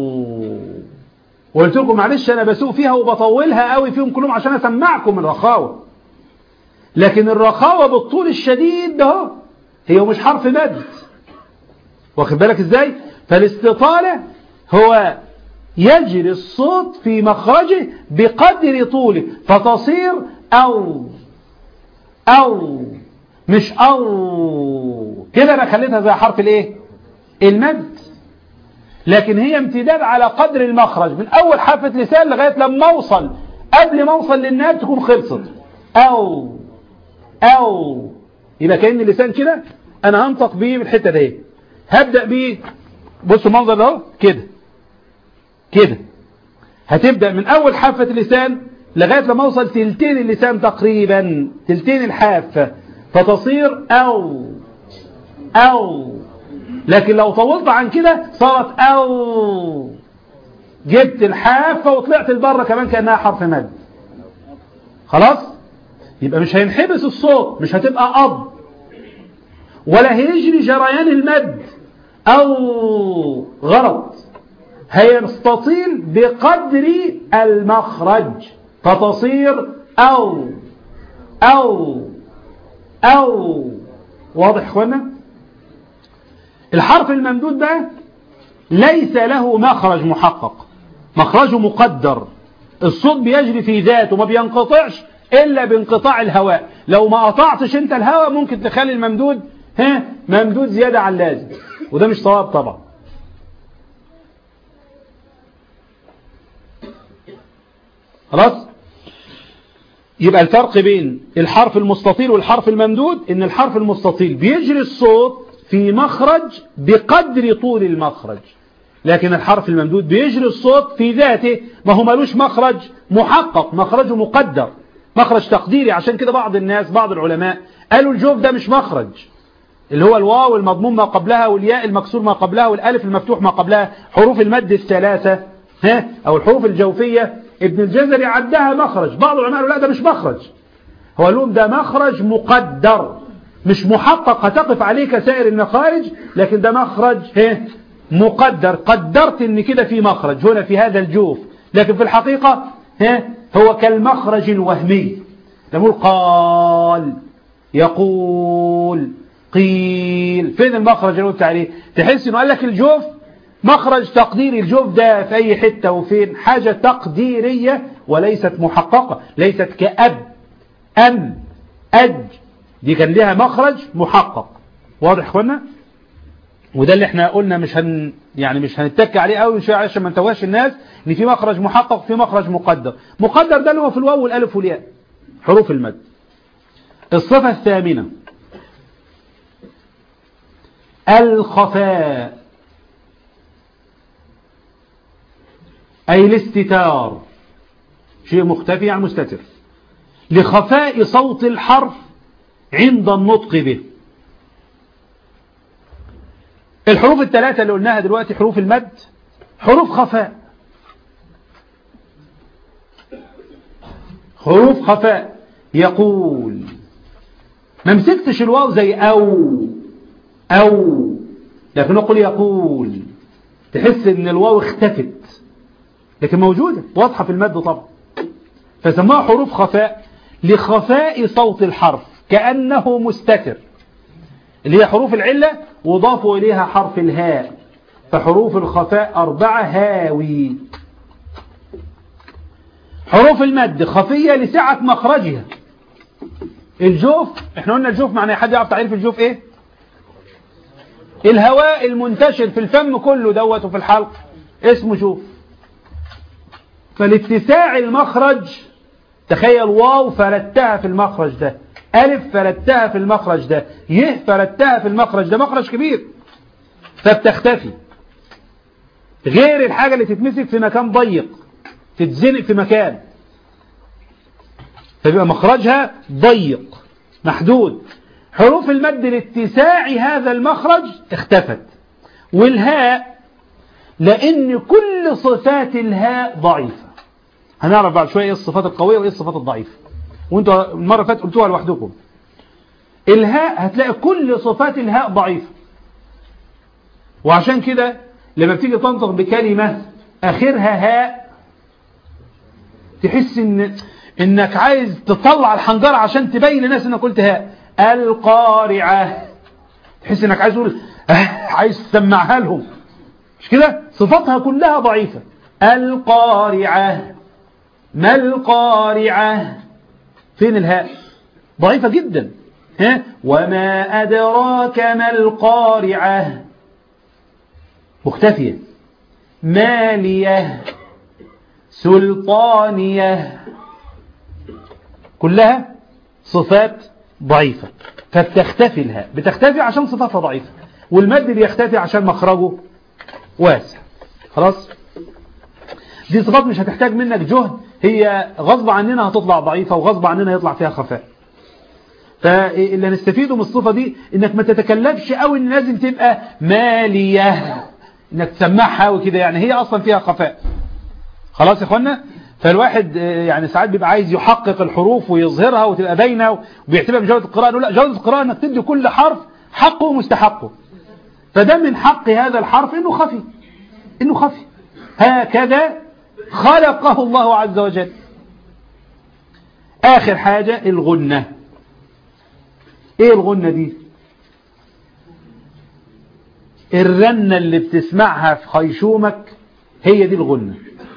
وقلت لكم معلش أنا بسوق فيها وبطولها قوي فيهم كلهم عشان أسمعكم الرخاوة. لكن الرخاوة بالطول الشديد ده هي مش حرف مد، واخد بالك ازاي؟ فالاستطالة هو يجري الصوت في مخرجه بقدر طوله، فتصير أو أو، مش أو كده. أنا خليتها زي حرف الايه؟ المد. لكن هي امتداد على قدر المخرج من أول حافة لسان لغاية لما أوصل، قبل ما أوصل للناب تكون خلصت. أو أو، يبقى كأن اللسان كده أنا هنطق بيه بالحتة دي. هبدأ بيه، بصوا المنظر ده كده كده. هتبدأ من أول حافة اللسان لغاية لما أوصل تلتين اللسان تقريبا، تلتين الحافة، فتصير أو أو. لكن لو طولت عن كده صارت أو، جبت الحافة وطلعت البره كمان كأنها حرف مد. خلاص؟ يبقى مش هينحبس الصوت، مش هتبقى أب، ولا هيجري جريان المد أو غلط. هيستطيل بقدر المخرج فتصير أو أو أو. واضح يا اخوانا؟ الحرف الممدود ده ليس له مخرج محقق، مخرجه مقدر. الصوت بيجري في ذاته، ما بينقطعش إلا بانقطاع الهواء. لو ما قطعتش انت الهواء ممكن تخلي الممدود ها ممدود زيادة عن اللازم، وده مش صواب طبعا. خلاص؟ يبقى الفرق بين الحرف المستطيل والحرف الممدود ان الحرف المستطيل بيجري الصوت في مخرج بقدر طول المخرج، لكن الحرف الممدود بيجري الصوت في ذاته، ما هو مالوش مخرج محقق، مخرجه مقدر، مخرج تقديري. عشان كده بعض الناس بعض العلماء قالوا الجوف ده مش مخرج، اللي هو الواو المضموم ما قبلها والياء المكسور ما قبلها والالف المفتوح ما قبلها، حروف المد الثلاثة ها او الحروف الجوفية. ابن الجزري عدها مخرج، بعض العلماء قالوا لا ده مش مخرج، هو قال لهم ده مخرج مقدر مش محقق هتقف عليه كسائر المخارج، لكن ده مخرج ها مقدر، قدرت ان كده في مخرج هنا في هذا الجوف، لكن في الحقيقة ها هو كالمخرج الوهمي. نقول قال، يقول، قيل، فين المخرج اللي قلت عليه؟ تحس انه قال لك الجوف مخرج تقديري، الجوف ده في اي حتة وفين، حاجة تقديرية وليست محققة، ليست كأب أم أج، دي كان لها مخرج محقق. واضح يا اخوانا؟ وده اللي احنا قلنا مش هن يعني مش هنتك عليه قوي شويه عشان ما نتوهش الناس ان في مخرج محقق وفي مخرج مقدر. مقدر ده اللي هو في الواو والالف والياء، حروف المد. الصفة الثامنة الخفاء، أي الاستتار، شيء مختفي عن مستتر، لخفاء صوت الحرف عند النطق به. الحروف الثلاثة اللي قلناها دلوقتي حروف المد حروف خفاء، حروف خفاء. يقول، ما مسكتش الواو زي أو أو، لكن نقول يقول تحس ان الواو اختفت، لكن موجودة واضحة في المد طبعا، فسموها حروف خفاء لخفاء صوت الحرف كأنه مستتر، اللي هي حروف العلة وضافوا إليها حرف الهاء، فحروف الخفاء أربعة هاوي. حروف المد خفية لسعة مخرجها، الجوف احنا قلنا الجوف معناه، حد يعرف تعريف الجوف ايه؟ الهواء المنتشر في الفم كله دوت وفي الحلق اسمه جوف. فالاتساع المخرج، تخيل واو فردتها في المخرج ده، ألف فردتها في المخرج ده، يه فردتها في المخرج ده، مخرج كبير فبتختفي، غير الحاجة اللي تتمسك في مكان ضيق تتزنق في مكان، فبيبقى مخرجها ضيق محدود. حروف المد لاتساع هذا المخرج اختفت. والهاء لأن كل صفات الهاء ضعيفة، هنعرف بعد شوية ايه الصفات القوية وايه الصفات الضعيفة، وانتوا المرة فاتت قلتوها لوحدكم. الهاء هتلاقي كل صفات الهاء ضعيفة، وعشان كده لما بتيجي تنطق بكلمة آخرها هاء تحس ان انك عايز تطلع الحنجرة عشان تبين للناس انك قلت هاء. القارعة تحس انك عايز تقول عايز تسمعها لهم، مش كده؟ صفاتها كلها ضعيفة. القارعة، ما القارعة، فين الهاء؟ ضعيفة جدا. ها؟ وما أدراك ما القارعة، مختفية. مالية، سلطانية، كلها صفات ضعيفة، فبتختفي الهاء، بتختفي عشان صفاتها ضعيفة، والمد بيختفي عشان مخرجه واسع. خلاص، دي صفات مش هتحتاج منك جهد، هي غصب عننا هتطلع ضعيفة وغصب عننا يطلع فيها خفاء. فاللي هنستفيده من الصفة دي انك ما تتكلفش قوي، ان لازم تبقى مالية انك تسمعها وكده، يعني هي اصلا فيها خفاء. خلاص يا اخوانا، فالواحد يعني ساعات بيبقى عايز يحقق الحروف ويظهرها وتبقى باينه وبيعتبرها من جودة القراءة. لا، جودة القراءة انك تدي كل حرف حقه ومستحقه، فده من حق هذا الحرف انه خفي، انه خفي هكذا خلقه الله عز وجل. آخر حاجة الغنة. ايه الغنة دي؟ الرنة اللي بتسمعها في خيشومك هي دي الغنة.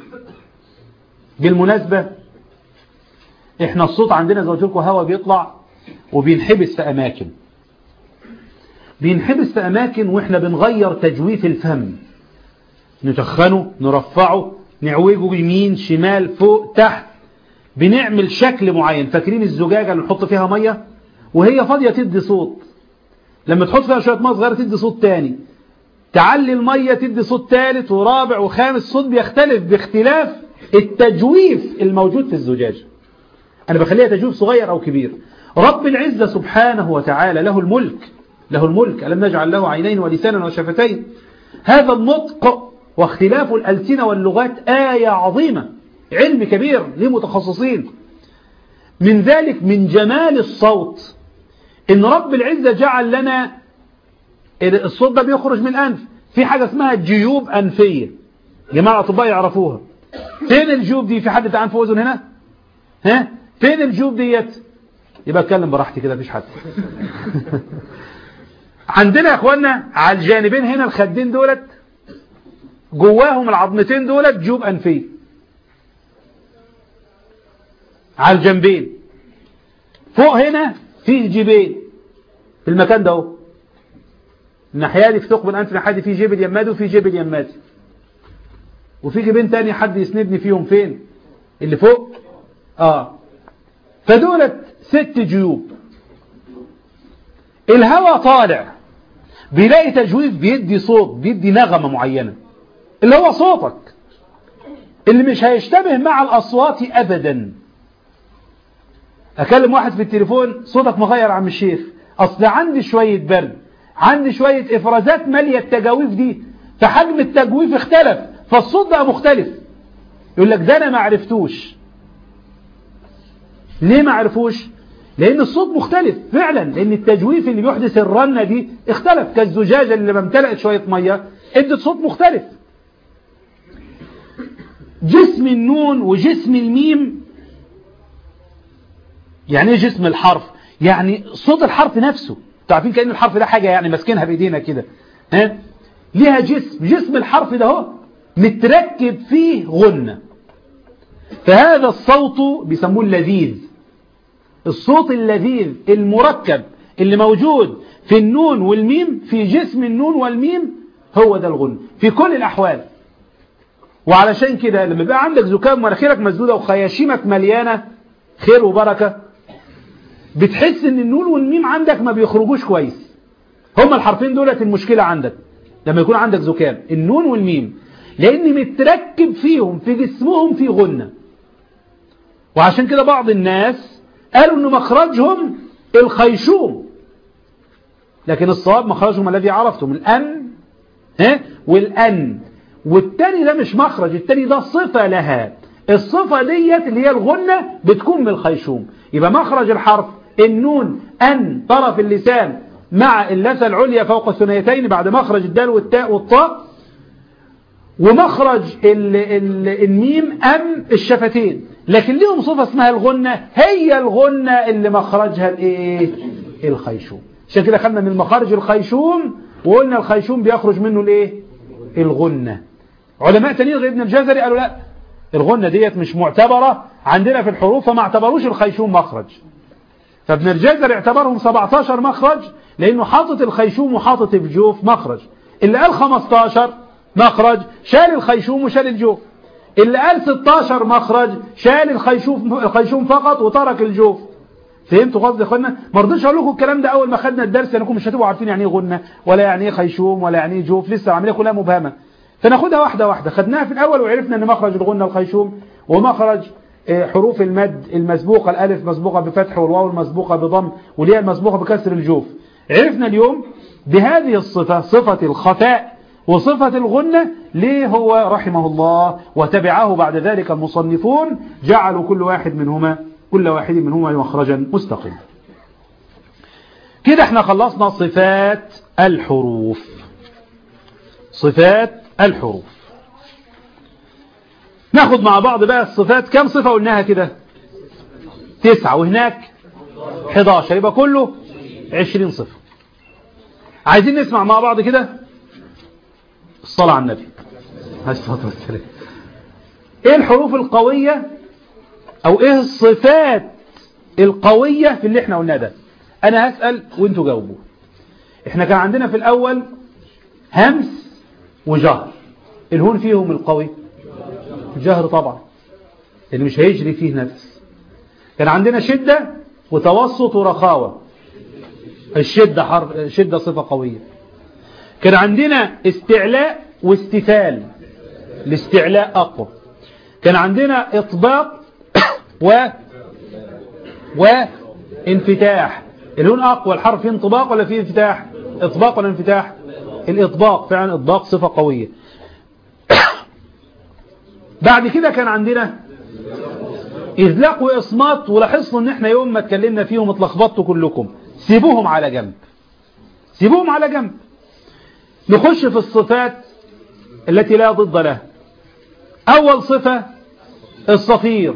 بالمناسبة احنا الصوت عندنا زي ما قلت لكم هوا بيطلع وبينحبس في اماكن، بينحبس في اماكن واحنا بنغير تجويف الفم، نتخنه، نرفعه، نعوجه يمين شمال فوق تحت، بنعمل شكل معين. فاكرين الزجاجة اللي نحط فيها مية وهي فاضية تدي صوت، لما تحط فيها شوية مية صغيرة تدي صوت تاني، تعلي المية تدي صوت ثالث ورابع وخامس، صوت بيختلف باختلاف التجويف الموجود في الزجاجة. أنا بخليها تجويف صغير أو كبير. رب العزة سبحانه وتعالى له الملك، له الملك، ألم نجعل له عينين ولسانا وشفتين. هذا النطق واختلاف الألسنة واللغات آية عظيمة، علم كبير لمتخصصين. من ذلك من جمال الصوت إن رب العزة جعل لنا الصوت ده بيخرج من الأنف، في حاجة اسمها جيوب أنفية، جماعة أطباء يعرفوها. فين الجيوب دي؟ في حد تعال في وزن هنا؟ ها؟ فين الجيوب ديت؟ يبقى اتكلم براحتي كده، مفيش حد. عندنا يا اخوانا على الجانبين هنا الخدين دولت جواهم العظمتين دولت جيوب أنفية على الجنبين. فوق هنا فيه جيبين في المكان ده اهو، الناحيه دي في ثقب الانف، الناحيه دي في جيب اليمادي وفي جيب اليمادي، وفي جيبين تاني حد يسندني فيهم. فين اللي فوق؟ اه فدولت ست جيوب. الهواء طالع بيلاقي تجويف بيدي صوت، بيدي نغمة معينة اللي هو صوتك، اللي مش هيشتبه مع الأصوات أبدا. أكلم واحد في التليفون، صوتك مغير عم الشيخ، أصل عندي شوية برد، عندي شوية إفرازات مالية التجاويف دي، فحجم التجويف اختلف فالصوت بقى مختلف. يقول لك ده أنا ما عرفتوش. ليه ما عرفوش؟ لأن الصوت مختلف فعلا، لأن التجويف اللي بيحدث الرنة دي اختلف، كالزجاجة اللي لما امتلأت شوية مية ادت صوت مختلف. جسم النون وجسم الميم، يعني ايه جسم الحرف؟ يعني صوت الحرف نفسه، تعرفين كأن الحرف ده حاجة يعني ماسكينها بإيدينا كده، ها؟ ليها جسم، جسم الحرف ده هو متركب فيه غنة. فهذا الصوت بيسموه اللذيذ، الصوت اللذيذ المركب اللي موجود في النون والميم، في جسم النون والميم، هو ده الغنة في كل الأحوال. وعلشان كده لما بقى عندك زكام ومناخيرك مسدودة وخياشيمك مليانة خير وبركة، بتحس ان النون والميم عندك ما بيخرجوش كويس. هما الحرفين دولت المشكلة عندك لما يكون عندك زكام، النون والميم، لان متركب فيهم في جسمهم في غنة. وعشان كده بعض الناس قالوا ان مخرجهم الخيشوم، لكن الصواب مخرجهم الذي عرفتم، الأن ها والأن. والتاني ده مش مخرج، التاني ده صفة لها، الصفة ديت اللي هي الغنة بتكون من الخيشوم. يبقى مخرج الحرف النون أن طرف اللسان مع اللثة العليا فوق الثنيتين بعد مخرج الدال والتاء والطاء، ومخرج ال ال الميم أم الشفتين، لكن ليهم صفة اسمها الغنة، هي الغنة اللي مخرجها الايه؟ الخيشوم. عشان كده خدنا من مخارج الخيشوم وقلنا الخيشوم بيخرج منه الايه؟ الغنة. علماء تانيين غير ابن الجزري قالوا لا، الغنة ديت مش معتبرة عندنا في الحروف، فما اعتبروش الخيشوم مخرج. فابن الجزري اعتبرهم سبعتاشر مخرج لانه حاطط الخيشوم وحاطط الجوف مخرج. اللي قال خمستاشر مخرج شال الخيشوم وشال الجوف. اللي قال ستاشر مخرج شال الخيشوم الخيشوم فقط وترك الجوف. فهمتوا قصدي يا اخوانا؟ ما رضيتش اقول لكم الكلام ده اول ما خدنا الدرس لانكم مش هتبقوا عارفين يعني ايه غنة ولا يعني ايه خيشوم ولا يعني ايه جوف، لسه العمليه كلها مبهمه. فناخدها واحده واحده. خدناها في الاول وعرفنا ان مخرج الغنة الخيشوم، ومخرج حروف المد المسبوقه، الالف مسبوقه بفتح والواو المسبوقه بضم والياء المسبوقه بكسر الجوف. عرفنا اليوم بهذه الصفه، صفه الخفاء وصفة الغنة، ليه هو رحمه الله وتبعه بعد ذلك المصنفون جعلوا كل واحد منهما كل واحد منهما مخرجا مستقل. كده احنا خلصنا صفات الحروف. صفات الحروف ناخد مع بعض بقى الصفات. كم صفة قلناها كده؟ تسعة، وهناك حداشر، يبقى كله عشرين صفة. عايزين نسمع مع بعض كده الصلاة على النبي عليه الصلاة والسلام. ايه الحروف القوية او ايه الصفات القوية في اللي احنا قلناه ده؟ انا هسأل وانتوا جاوبوا. احنا كان عندنا في الاول همس وجهر، الهون فيهم القوي الجهر طبعا اللي مش هيجري فيه نفس. كان عندنا شدة وتوسط ورخاوة، الشدة حرف شدة صفة قوية. كان عندنا استعلاء واستفال، الاستعلاء أقوى. كان عندنا إطباق و وانفتاح، الهون أقوى. الحرف فيه انطباق ولا فيه انفتاح؟ إطباق ولا انفتاح؟ الإطباق، فعلا إطباق صفة قوية. بعد كده كان عندنا إذلاق وإصمات، ولاحظوا ان احنا يوم ما اتكلمنا فيهم اتلخبطتوا كلكم، سيبوهم على جنب، سيبوهم على جنب. نخش في الصفات التي لا ضد لها. أول صفة الصفير،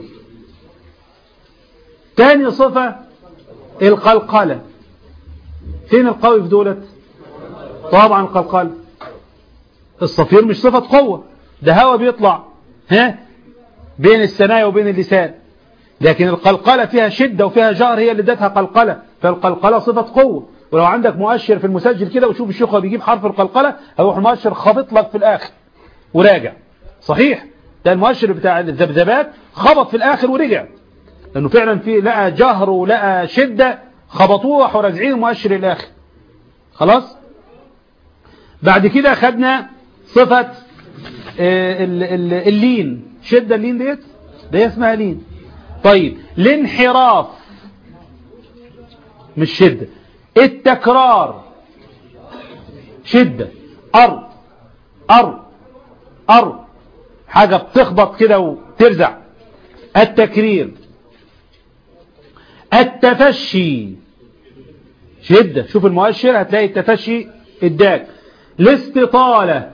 ثاني صفة القلقلة. فين القوي في دولت؟ طبعا القلقلة. الصفير مش صفة قوة، ده هوا بيطلع ها بين الثنايا وبين اللسان، لكن القلقلة فيها شدة وفيها جهر، هي اللي ادتها قلقلة. فالقلقلة صفة قوة. ولو عندك مؤشر في المسجل كده وشوف الشيخ بيجيب حرف القلقلة، هيروح المؤشر خبط لك في الآخر وراجع. صحيح، ده المؤشر بتاع الذبذبات خبط في الآخر ورجع، لأنه فعلا في لقى جهر ولقى شدة، خبطوه وراجعين المؤشر الآخر. خلاص. بعد كده خدنا صفة اللين، شدة اللين ديت ده اسمها لين. طيب الانحراف مش شدة، التكرار شدة، أر أر أر حاجة بتخبط كده وترزع. التكرير، التفشي شدة، شوف المؤشر هتلاقي التفشي اداك. الاستطالة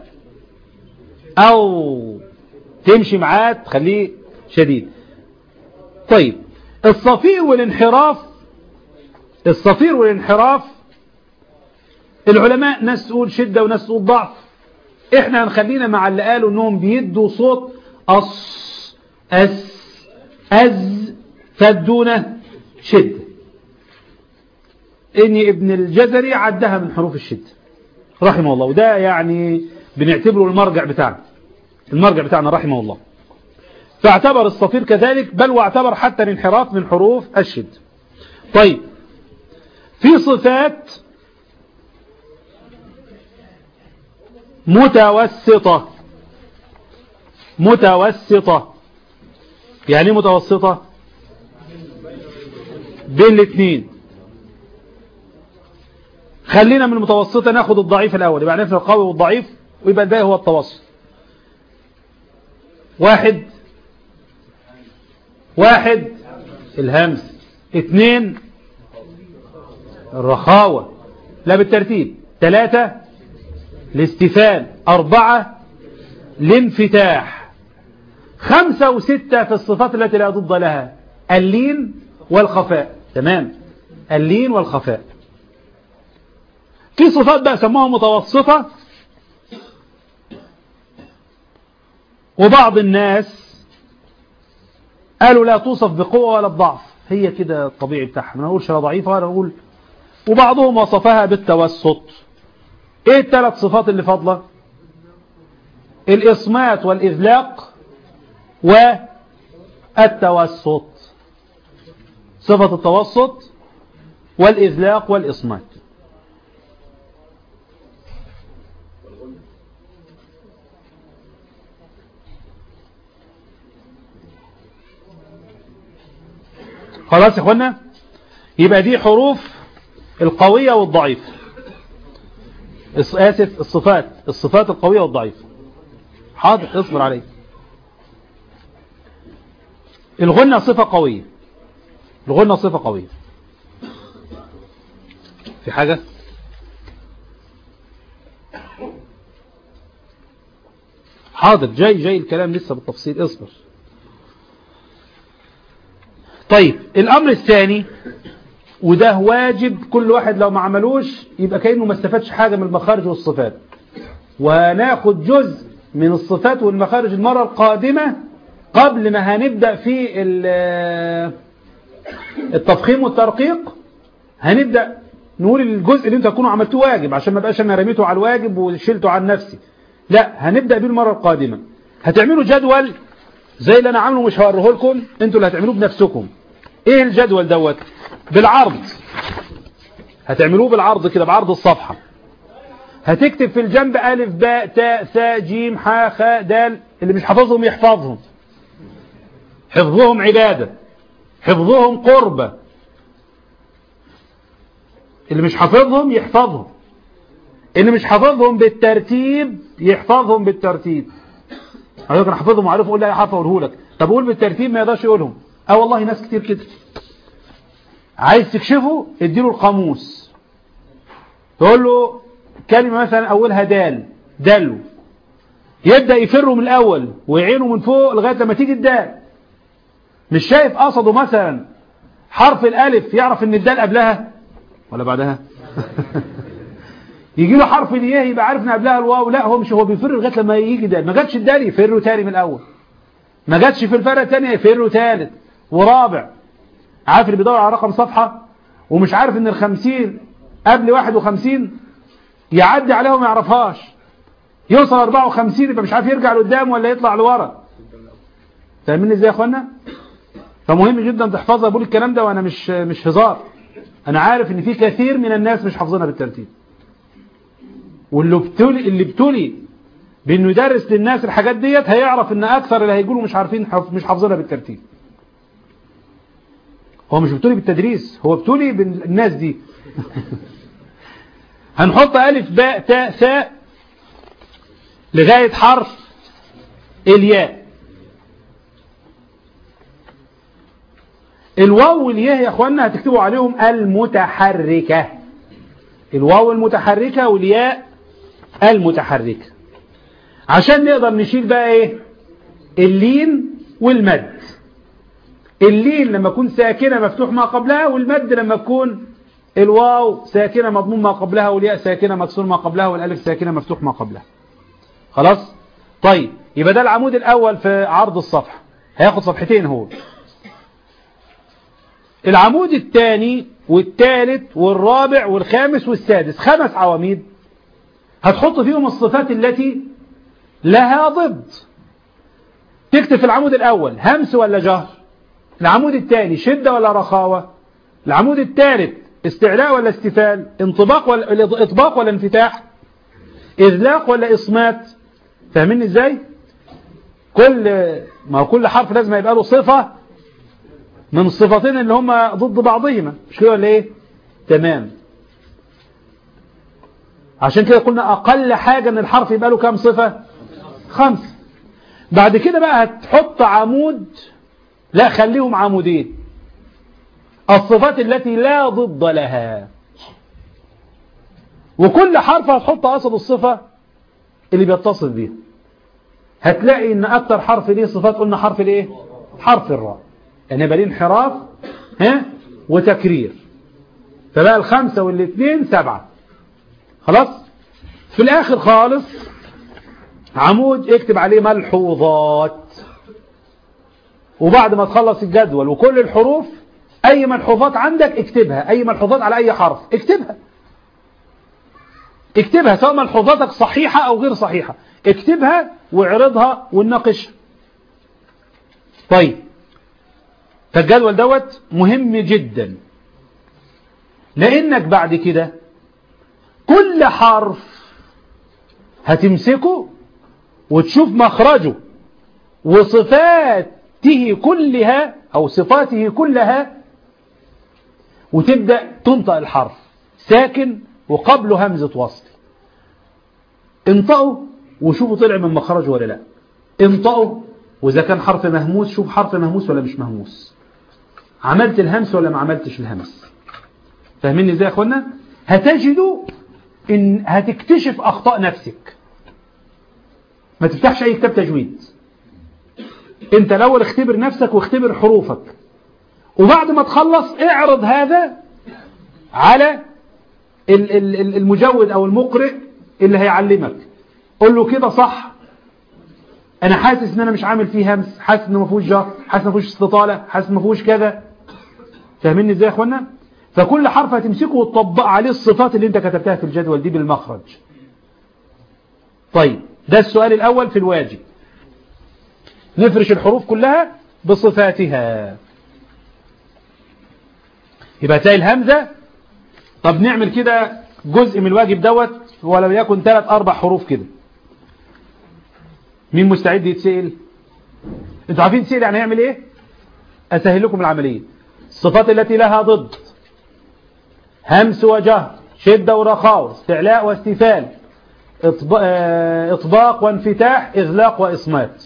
أو تمشي معاه تخليه شديد. طيب الصفير والانحراف، الصفير والانحراف العلماء ناس تقول شدة وناس تقول ضعف. احنا هنخلينا مع اللي قالوا انهم بيدوا صوت أص أس أز فدونه شدة. ان ابن الجزري عدها من حروف الشدة رحمه الله، وده يعني بنعتبره المرجع بتاعنا المرجع بتاعنا رحمه الله. فاعتبر الصفير كذلك، بل واعتبر حتى الانحراف من حروف الشدة. طيب في صفات متوسطة. متوسطة يعني متوسطة بين الاثنين. خلينا من المتوسطة ناخد الضعيف الأول، يبقى نفس القوي والضعيف، ويبقى الباقي هو التوسط. واحد واحد الهمس، اثنين الرخاوة لا بالترتيب، ثلاثة الاستفال، أربعة الانفتاح، خمسة وستة في الصفات التي لا ضد لها، اللين والخفاء. تمام، اللين والخفاء. في صفات بقى سموها متوسطة، وبعض الناس قالوا لا توصف بقوة ولا بضعف، هي كده الطبيعي بتاعها، ما نقولش لا ضعيفة ولا نقول. وبعضهم وصفها بالتوسط. ايه الثلاث صفات اللي فاضله؟ الإصمات والإذلاق والتوسط. صفة التوسط والإذلاق والإصمات. خلاص يا اخوانا، يبقى دي حروف القوية والضعيفة. آسف، الصفات الصفات القوية والضعيفة. حاضر، اصبر عليه. الغنة صفة قوية. الغنة صفة قوية. في حاجة؟ حاضر، جاي جاي الكلام لسه بالتفصيل، اصبر. طيب الأمر الثاني، وده واجب كل واحد لو ما عملوش يبقى كأنه ما استفادش حاجة من المخارج والصفات. وناخد جزء من الصفات والمخارج المرة القادمة قبل ما هنبدأ في التفخيم والترقيق. هنبدأ نقول الجزء اللي انتوا تكونوا عملتوه واجب، عشان ما بقاش انا رميته على الواجب وشلته عن نفسي. لا، هنبدأ بيه المرة القادمة. هتعملوا جدول زي اللي انا عامله، مش هوريه لكم، انتوا اللي هتعملوه بنفسكم. ايه الجدول دوت؟ بالعرض. هتعملوه بالعرض كده، بعرض الصفحة. هتكتب في الجنب ألف باء تاء ثاء جيم حاء خاء دال. اللي مش حافظهم يحفظهم، حفظهم عبادة، حفظهم قربة. اللي مش حافظهم يحفظهم، اللي مش حافظهم بالترتيب يحفظهم بالترتيب. أنا كان حافظهم وعارف أقول لا يا حافظ أقوله لك، طب أقول بالترتيب ما يقدرش يقولهم. اه والله ناس كتير كده. عايز تكشفه اديله القاموس، تقول له كلمة مثلا أولها دال، دلو، يبدأ يفره من الأول ويعينه من فوق لغاية لما تيجي الدال. مش شايف قصده مثلا حرف الألف يعرف إن الدال قبلها ولا بعدها؟ يجي له حرف الياء يبقى عارف إن قبلها الواو. لا، هو مش، هو بيفر لغاية لما يجي دال. ما جاتش الدال يفره تاني من الأول، ما جاتش في الفرقة الثانية يفره ثالث ورابع. عارف اللي بيدور على رقم صفحة ومش عارف إن الخمسين قبل واحد وخمسين، يعدي عليها وما يعرفهاش، يوصل أربعة وخمسين يبقى مش عارف يرجع لقدام ولا يطلع لورا. فاهمين ازاي يا اخوانا؟ فمهم جدا تحفظها. بقول الكلام ده وانا مش مش هزار. انا عارف ان في كثير من الناس مش حافظينها بالترتيب، واللي ابتلي اللي ابتلي بانه يدرس للناس الحاجات ديت هيعرف ان اكثر اللي هيقولوا مش عارفين مش حافظينها بالترتيب. هو مش ابتلي بالتدريس، هو ابتلي بالناس دي. هنحط ألف باء تاء ثاء لغاية حرف الياء. الواو والياء يا اخوانا هتكتبوا عليهم المتحركة. الواو المتحركة والياء المتحركة، عشان نقدر نشيل بقى ايه؟ اللين والمد. اللين لما تكون ساكنة مفتوح ما قبلها، والمد لما تكون الواو ساكنة مضموم ما قبلها، والياء ساكنة مكسور ما قبلها، والالف ساكنة مفتوح ما قبلها. خلاص؟ طيب يبقى ده العمود الأول في عرض الصفحة، هياخد صفحتين هو. العمود الثاني والثالث والرابع والخامس والسادس، خمس عواميد هتحط فيهم الصفات التي لها ضد. تكتب في العمود الأول همس ولا جهر، العمود الثاني شدة ولا رخاوة، العمود الثالث استعلاء ولا استفال، انطباق ولا اطباق ولا انفتاح، إذلاق ولا إصمات. فاهمين ازاي؟ كل ما هو كل حرف لازم يبقى له صفة من الصفتين اللي هما ضد بعضهما، مش كده ولا ايه؟ تمام. عشان كده قلنا أقل حاجة ان الحرف يبقى له كام صفة؟ خمسة. بعد كده بقى هتحط عمود، لا خليهم عمودين، الصفات التي لا ضد لها، وكل حرف هتحط قصد الصفة اللي بيتصل بيها. هتلاقي ان اكتر حرف ليه صفات، قلنا حرف الايه؟ حرف الراء، يعني يبقى ليه انحراف ها وتكرير، فبقى الخمسة والاثنين سبعة. خلاص. في الاخر خالص عمود اكتب عليه ملحوظات، وبعد ما تخلص الجدول وكل الحروف اي ملحوظات عندك اكتبها، اي ملحوظات على اي حرف اكتبها اكتبها سواء ملحوظاتك صحيحة او غير صحيحة، اكتبها واعرضها ونناقشها. طيب، فالجدول دوت مهم جدا، لانك بعد كده كل حرف هتمسكه وتشوف مخرجه وصفاته كلها او صفاته كلها، وتبدأ تنطق الحرف ساكن وقبله همزة وصل. انطقوا وشوفوا طلع من مخرجه ولا لا، انطقوا واذا كان حرف مهموس شوف حرف مهموس ولا مش مهموس، عملت الهمس ولا ما عملتش الهمس. فاهمين ازاي يا اخوانا؟ هتجدوا ان هتكتشف اخطاء نفسك. ما تفتحش اي كتاب تجويد، انت الاول اختبر نفسك واختبر حروفك، وبعد ما تخلص اعرض هذا على المجود او المقرئ اللي هيعلمك، قول له كده صح، انا حاسس ان انا مش عامل فيه همس، حاسس انه ما فيهوش جر، حاسس ما فيهوش استطاله، حاسس ما فيهوش كذا. فاهمين ازاي يا اخوانا؟ فكل حرف هتمسكه وتطبق عليه الصفات اللي انت كتبتها في الجدول دي بالمخرج. طيب، ده السؤال الاول في الواجب، نفرش الحروف كلها بصفاتها. يبقى تلاقي الهمزة. طب نعمل كده جزء من الواجب دوت ولو يكن ثلاث اربع حروف كده. مين مستعد يتسأل؟ انتوا عارفين تسأل يعني هيعمل ايه؟ اسهل لكم العملية. الصفات التي لها ضد: همس وجهر، شدة ورخاوة، استعلاء واستفال، اطباق وانفتاح، اغلاق واصمات.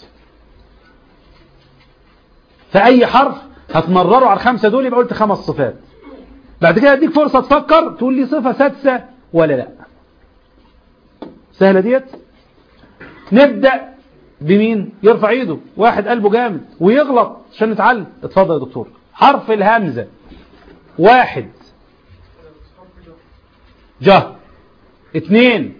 فاي حرف هتمرره على الخمسة دول يبقى قلت خمس صفات. بعد كده اديك فرصة تفكر تقول لي صفة سادسة ولا لا. سهلة ديت. نبدأ بمين؟ يرفع ايده واحد قلبه جامد ويغلط عشان نتعلم. اتفضل يا دكتور. حرف الهمزة. واحد جه. اتنين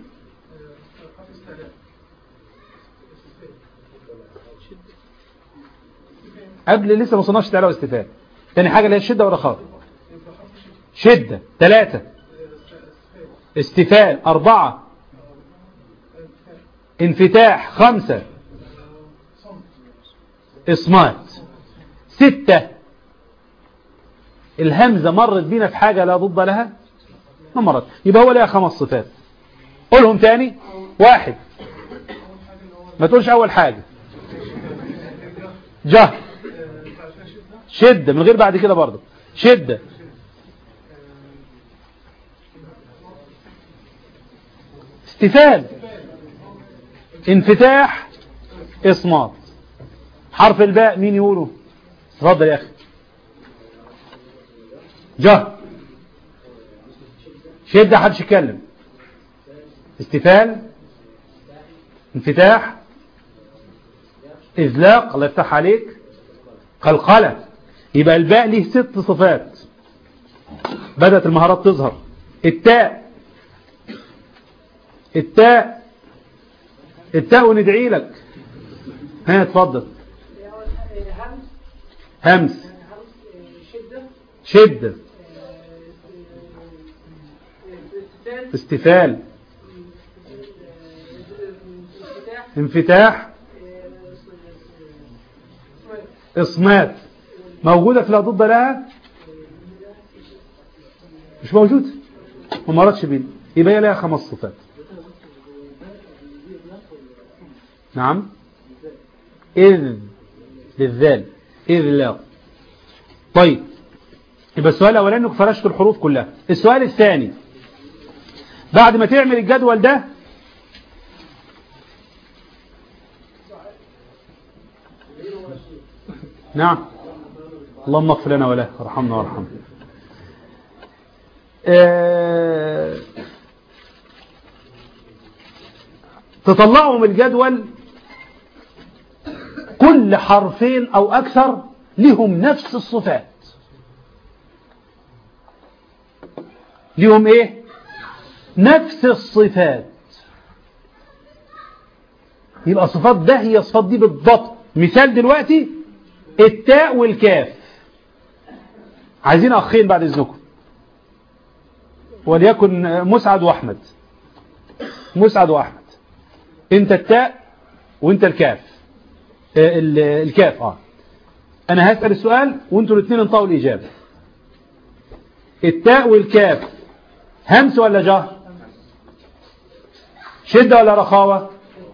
قبل لسه ما وصلناش استعلاء واستفال. تاني حاجة اللي هي الشدة والرخاوة. شدة. ثلاثة استفال. أربعة انفتاح. خمسة إصمات. ستة الهمزة مرت بينا في حاجة لا ضد لها، ما مرت، يبقى هو لها خمس صفات. قولهم تاني. واحد، ما تقولش أول حاجة، جه. شدة من غير بعد كده برضه. شدة. استفال. انفتاح. إصمات. حرف الباء مين يقوله؟ اتفضل يا أخي. جه. شدة حدش يتكلم. استفال. انفتاح. إذلاق. الله يفتح عليك. قلقلة. يبقى الباء ليه ست صفات بدأت المهارات تظهر. التاء. التاء التاء وندعي لك. ها اتفضل. همس. شدة. استفال، انفتاح، اصمات. موجودة في لا ضد لها؟ مش موجود، ما مرتش بينا، يبقى لها خمس صفات. نعم، إذ للذال، إذ لا. طيب يبقى السؤال الأولاني انك فرشت الحروف كلها. السؤال الثاني بعد ما تعمل الجدول ده نعم، اللهم اغفر لنا وله، ارحمنا وارحمنا. أه... تطلعوا من الجدول كل حرفين او اكثر لهم نفس الصفات. لهم ايه؟ نفس الصفات. يبقى صفات ده هي صفات دي بالضبط. مثال دلوقتي التاء والكاف. عايزين اخين بعد اذنكم، وليكن مسعد واحمد. مسعد واحمد، انت التاء وانت الكاف. الكاف اه انا هسأل السؤال وانتوا الاثنين انطقوا الاجابه. التاء والكاف همس ولا جهر؟ شدة ولا رخاوة؟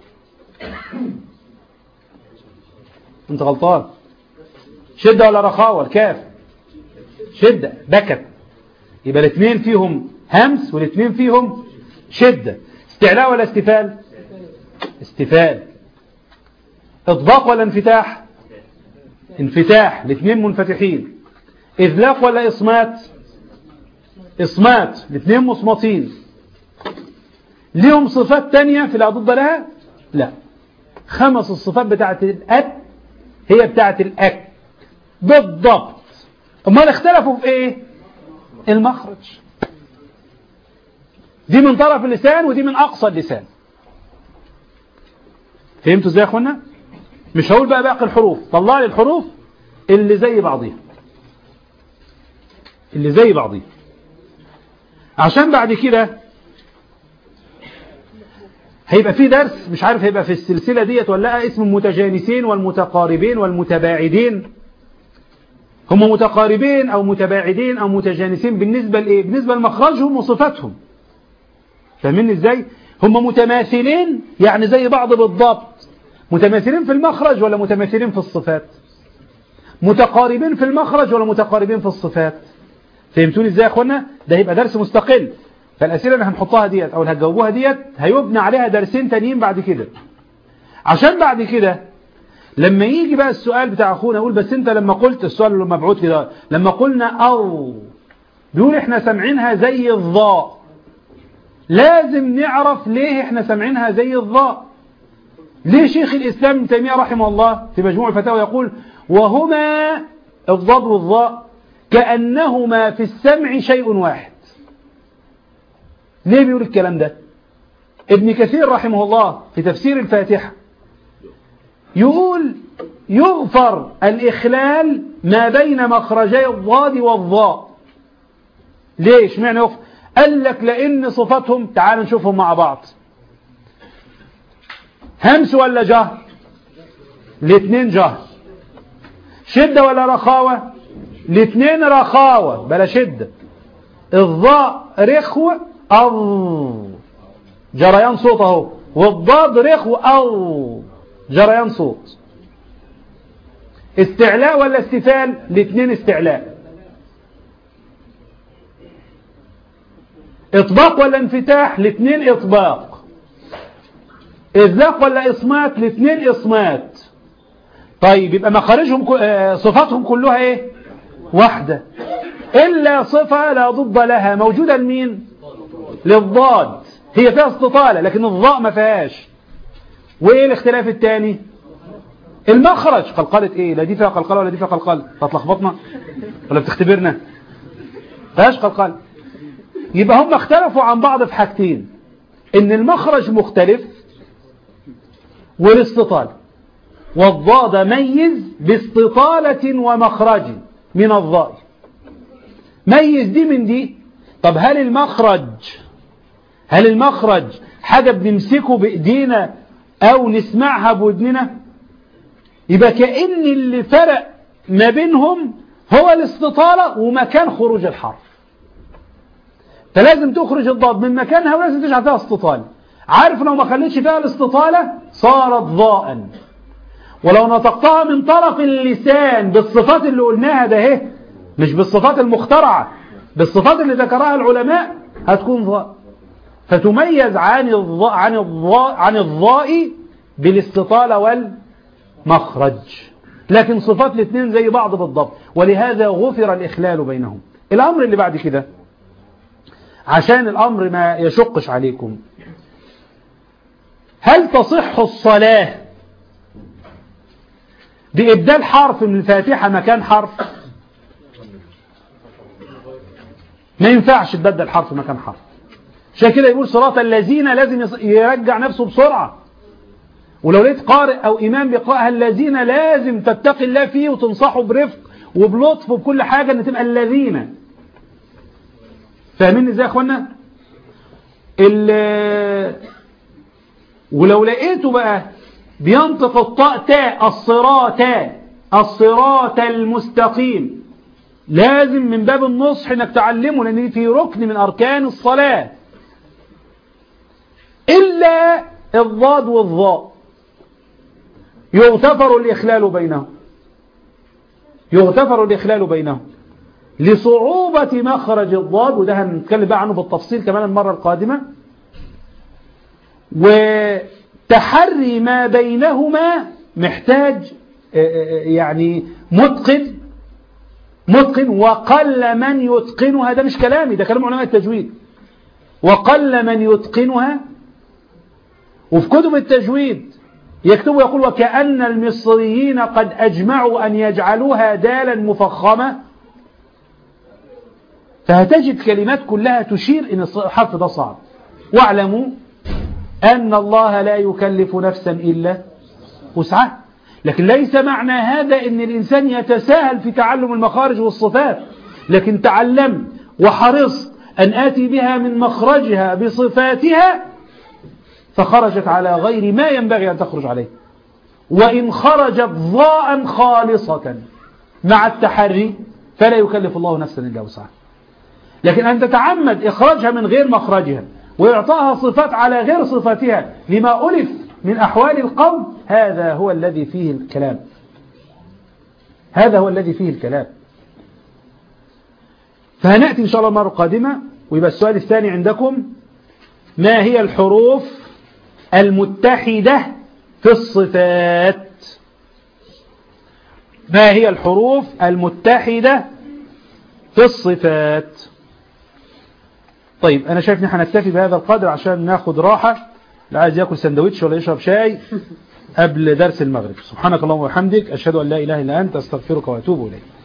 انت غلطان. شدة ولا رخاوة؟ الكاف شدة، بكت. يبقى الاثنين فيهم همس والاثنين فيهم شدة. استعلاء ولا استفال؟ استفال. اطباق ولا انفتاح؟ انفتاح، الاثنين منفتحين. اذلاق ولا اصمات؟ اصمات، الاثنين مصمتين. ليهم صفات تانية في لا ضد لها؟ لا. خمس الصفات بتاعت الأك هي بتاعت الأك بالضبط. امال اختلفوا في ايه؟ المخرج. دي من طرف اللسان ودي من اقصى اللسان. فهمتوا ازاي يا اخوانا؟ مش هقول بقى باقي الحروف، طلع لي الحروف اللي زي بعضيها، اللي زي بعضيها، عشان بعد كده هيبقى في درس مش عارف هيبقى في السلسلة ديت ولا لا، اسمه المتجانسين والمتقاربين والمتباعدين. هم متقاربين او متباعدين او متجانسين بالنسبة لايه؟ بالنسبة لمخرجهم وصفاتهم. فاهمين ازاي؟ هم متماثلين يعني زي بعض بالضبط. متماثلين في المخرج ولا متماثلين في الصفات؟ متقاربين في المخرج ولا متقاربين في الصفات؟ فهمتوني ازاي يا اخوانا؟ ده هيبقى درس مستقل. فالاسئله اللي هنحطها ديت او اللي هتجاوبوها ديت هيبنى عليها درسين تانيين بعد كده، عشان بعد كده لما يجي بقى السؤال بتاع اخونا يقول بس انت لما قلت السؤال اللي مبعوث لي ده لما قلنا او بيقول احنا سامعينها زي الضاء، لازم نعرف ليه احنا سامعينها زي الضاء. ليه شيخ الاسلام ابن تيميه رحمه الله في مجموع الفتاوى يقول وهما الضاد والضاء كأنهما في السمع شيء واحد؟ ليه بيقول الكلام ده؟ ابن كثير رحمه الله في تفسير الفاتحة يقول يغفر الإخلال ما بين مخرجي الضاد والضاء. ليش معنى يغفر؟ قال لك لأن صفاتهم، تعال نشوفهم مع بعض. همس ولا جهر؟ الاثنين جهر. شدة ولا رخاوة؟ الاثنين رخاوة بلا شدة. الضاء رخو أو جريان صوت اهو، والضاد رخو أو جريان صوت. استعلاء ولا استفال؟ الاثنين استعلاء. اطباق ولا انفتاح؟ الاثنين اطباق. اذلاق ولا اصمات؟ الاثنين اصمات. طيب يبقى مخارجهم صفاتهم كلها ايه؟ واحدة، إلا صفة لا ضد لها موجودة لمين؟ للضاد. هي فيها استطالة لكن الضاء ما فيهاش. وإيه الاختلاف الثاني؟ المخرج. قلقلة إيه؟ لا دي فيها قلقلة ولا دي فيها قلقلة؟ تتلخبطنا ولا بتختبرنا؟ فيهاش قلقلة. يبقى هم اختلفوا عن بعض في حاجتين، إن المخرج مختلف والاستطالة. والضاد ميز باستطالة ومخرج من الضاء. ميز دي من دي. طب هل المخرج هل المخرج حاجة بنمسكه بإيدينا أو نسمعها بودننا؟ يبقى كأن اللي فرق ما بينهم هو الاستطالة ومكان خروج الحرف. فلازم تخرج الضاد من مكانها ولازم تجعل فيها استطالة. عارف لو ما خليتش فيها الاستطالة صارت ضاء، ولو نطقتها من طرف اللسان بالصفات اللي قلناها ده اهي، مش بالصفات المخترعة، بالصفات اللي ذكرها العلماء، هتكون ضاء. فتميز عن الضاء عن الضاء عن الضاء بالاستطالة والمخرج، لكن صفات الاثنين زي بعض بالضبط، ولهذا غفر الإخلال بينهم. الأمر اللي بعد كده عشان الأمر ما يشقش عليكم، هل تصح الصلاة بإبدال حرف من الفاتحة مكان حرف؟ ما ينفعش تبدل حرف مكان حرف. عشان كده يقول صراط الذين لازم يرجع نفسه بسرعة، ولو لقيت قارئ أو إمام بيقرأها الذين لازم تتقي الله فيه وتنصحه برفق وبلطف وبكل حاجة أن تبقى الذين. فاهمين ازاي يا اخوانا؟ ولو لقيته بقى بينطق الطاء تاء الصراط الصراط المستقيم، لازم من باب النصح انك تعلمه، لان في ركن من اركان الصلاة. الا الضاد والظاء يغتفر الاخلال بينهم، يغتفر الاخلال بينهم لصعوبة مخرج الضاد، وده هنتكلم بقى عنه بالتفصيل كمان المرة القادمة. وتحري ما بينهما محتاج يعني متقن متقن وقل من يتقنها. ده مش كلامي، ده كلام علماء التجويد. وقل من يتقنها. وفي كتب التجويد يكتبوا يقول وكأن المصريين قد أجمعوا أن يجعلوها دالا مفخمة. فهتجد كلمات كلها تشير إن الحرف ده صعب. واعلموا أن الله لا يكلف نفسا إلا وسعها، لكن ليس معنى هذا أن الإنسان يتساهل في تعلم المخارج والصفات، لكن تعلم وحرصت أن آتي بها من مخرجها بصفاتها فخرجت على غير ما ينبغي أن تخرج عليه، وإن خرجت ضاء خالصة مع التحري فلا يكلف الله نفسا إلا وسعها. لكن أن تتعمد إخراجها من غير مخرجها وإعطاها صفات على غير صفاتها لما ألف من أحوال القوم، هذا هو الذي فيه الكلام، هذا هو الذي فيه الكلام. فهنأتي إن شاء الله المرة القادمة. ويبقى السؤال الثاني عندكم: ما هي الحروف المتحدة في الصفات؟ ما هي الحروف المتحدة في الصفات؟ طيب أنا شايف نحن نكتفي بهذا القدر عشان ناخد راحة، لا عايز يأكل سندويتش ولا يشرب شاي قبل درس المغرب. سبحانك اللهم وبحمدك، أشهد أن لا إله إلا أنت، أستغفرك وأتوب إليك.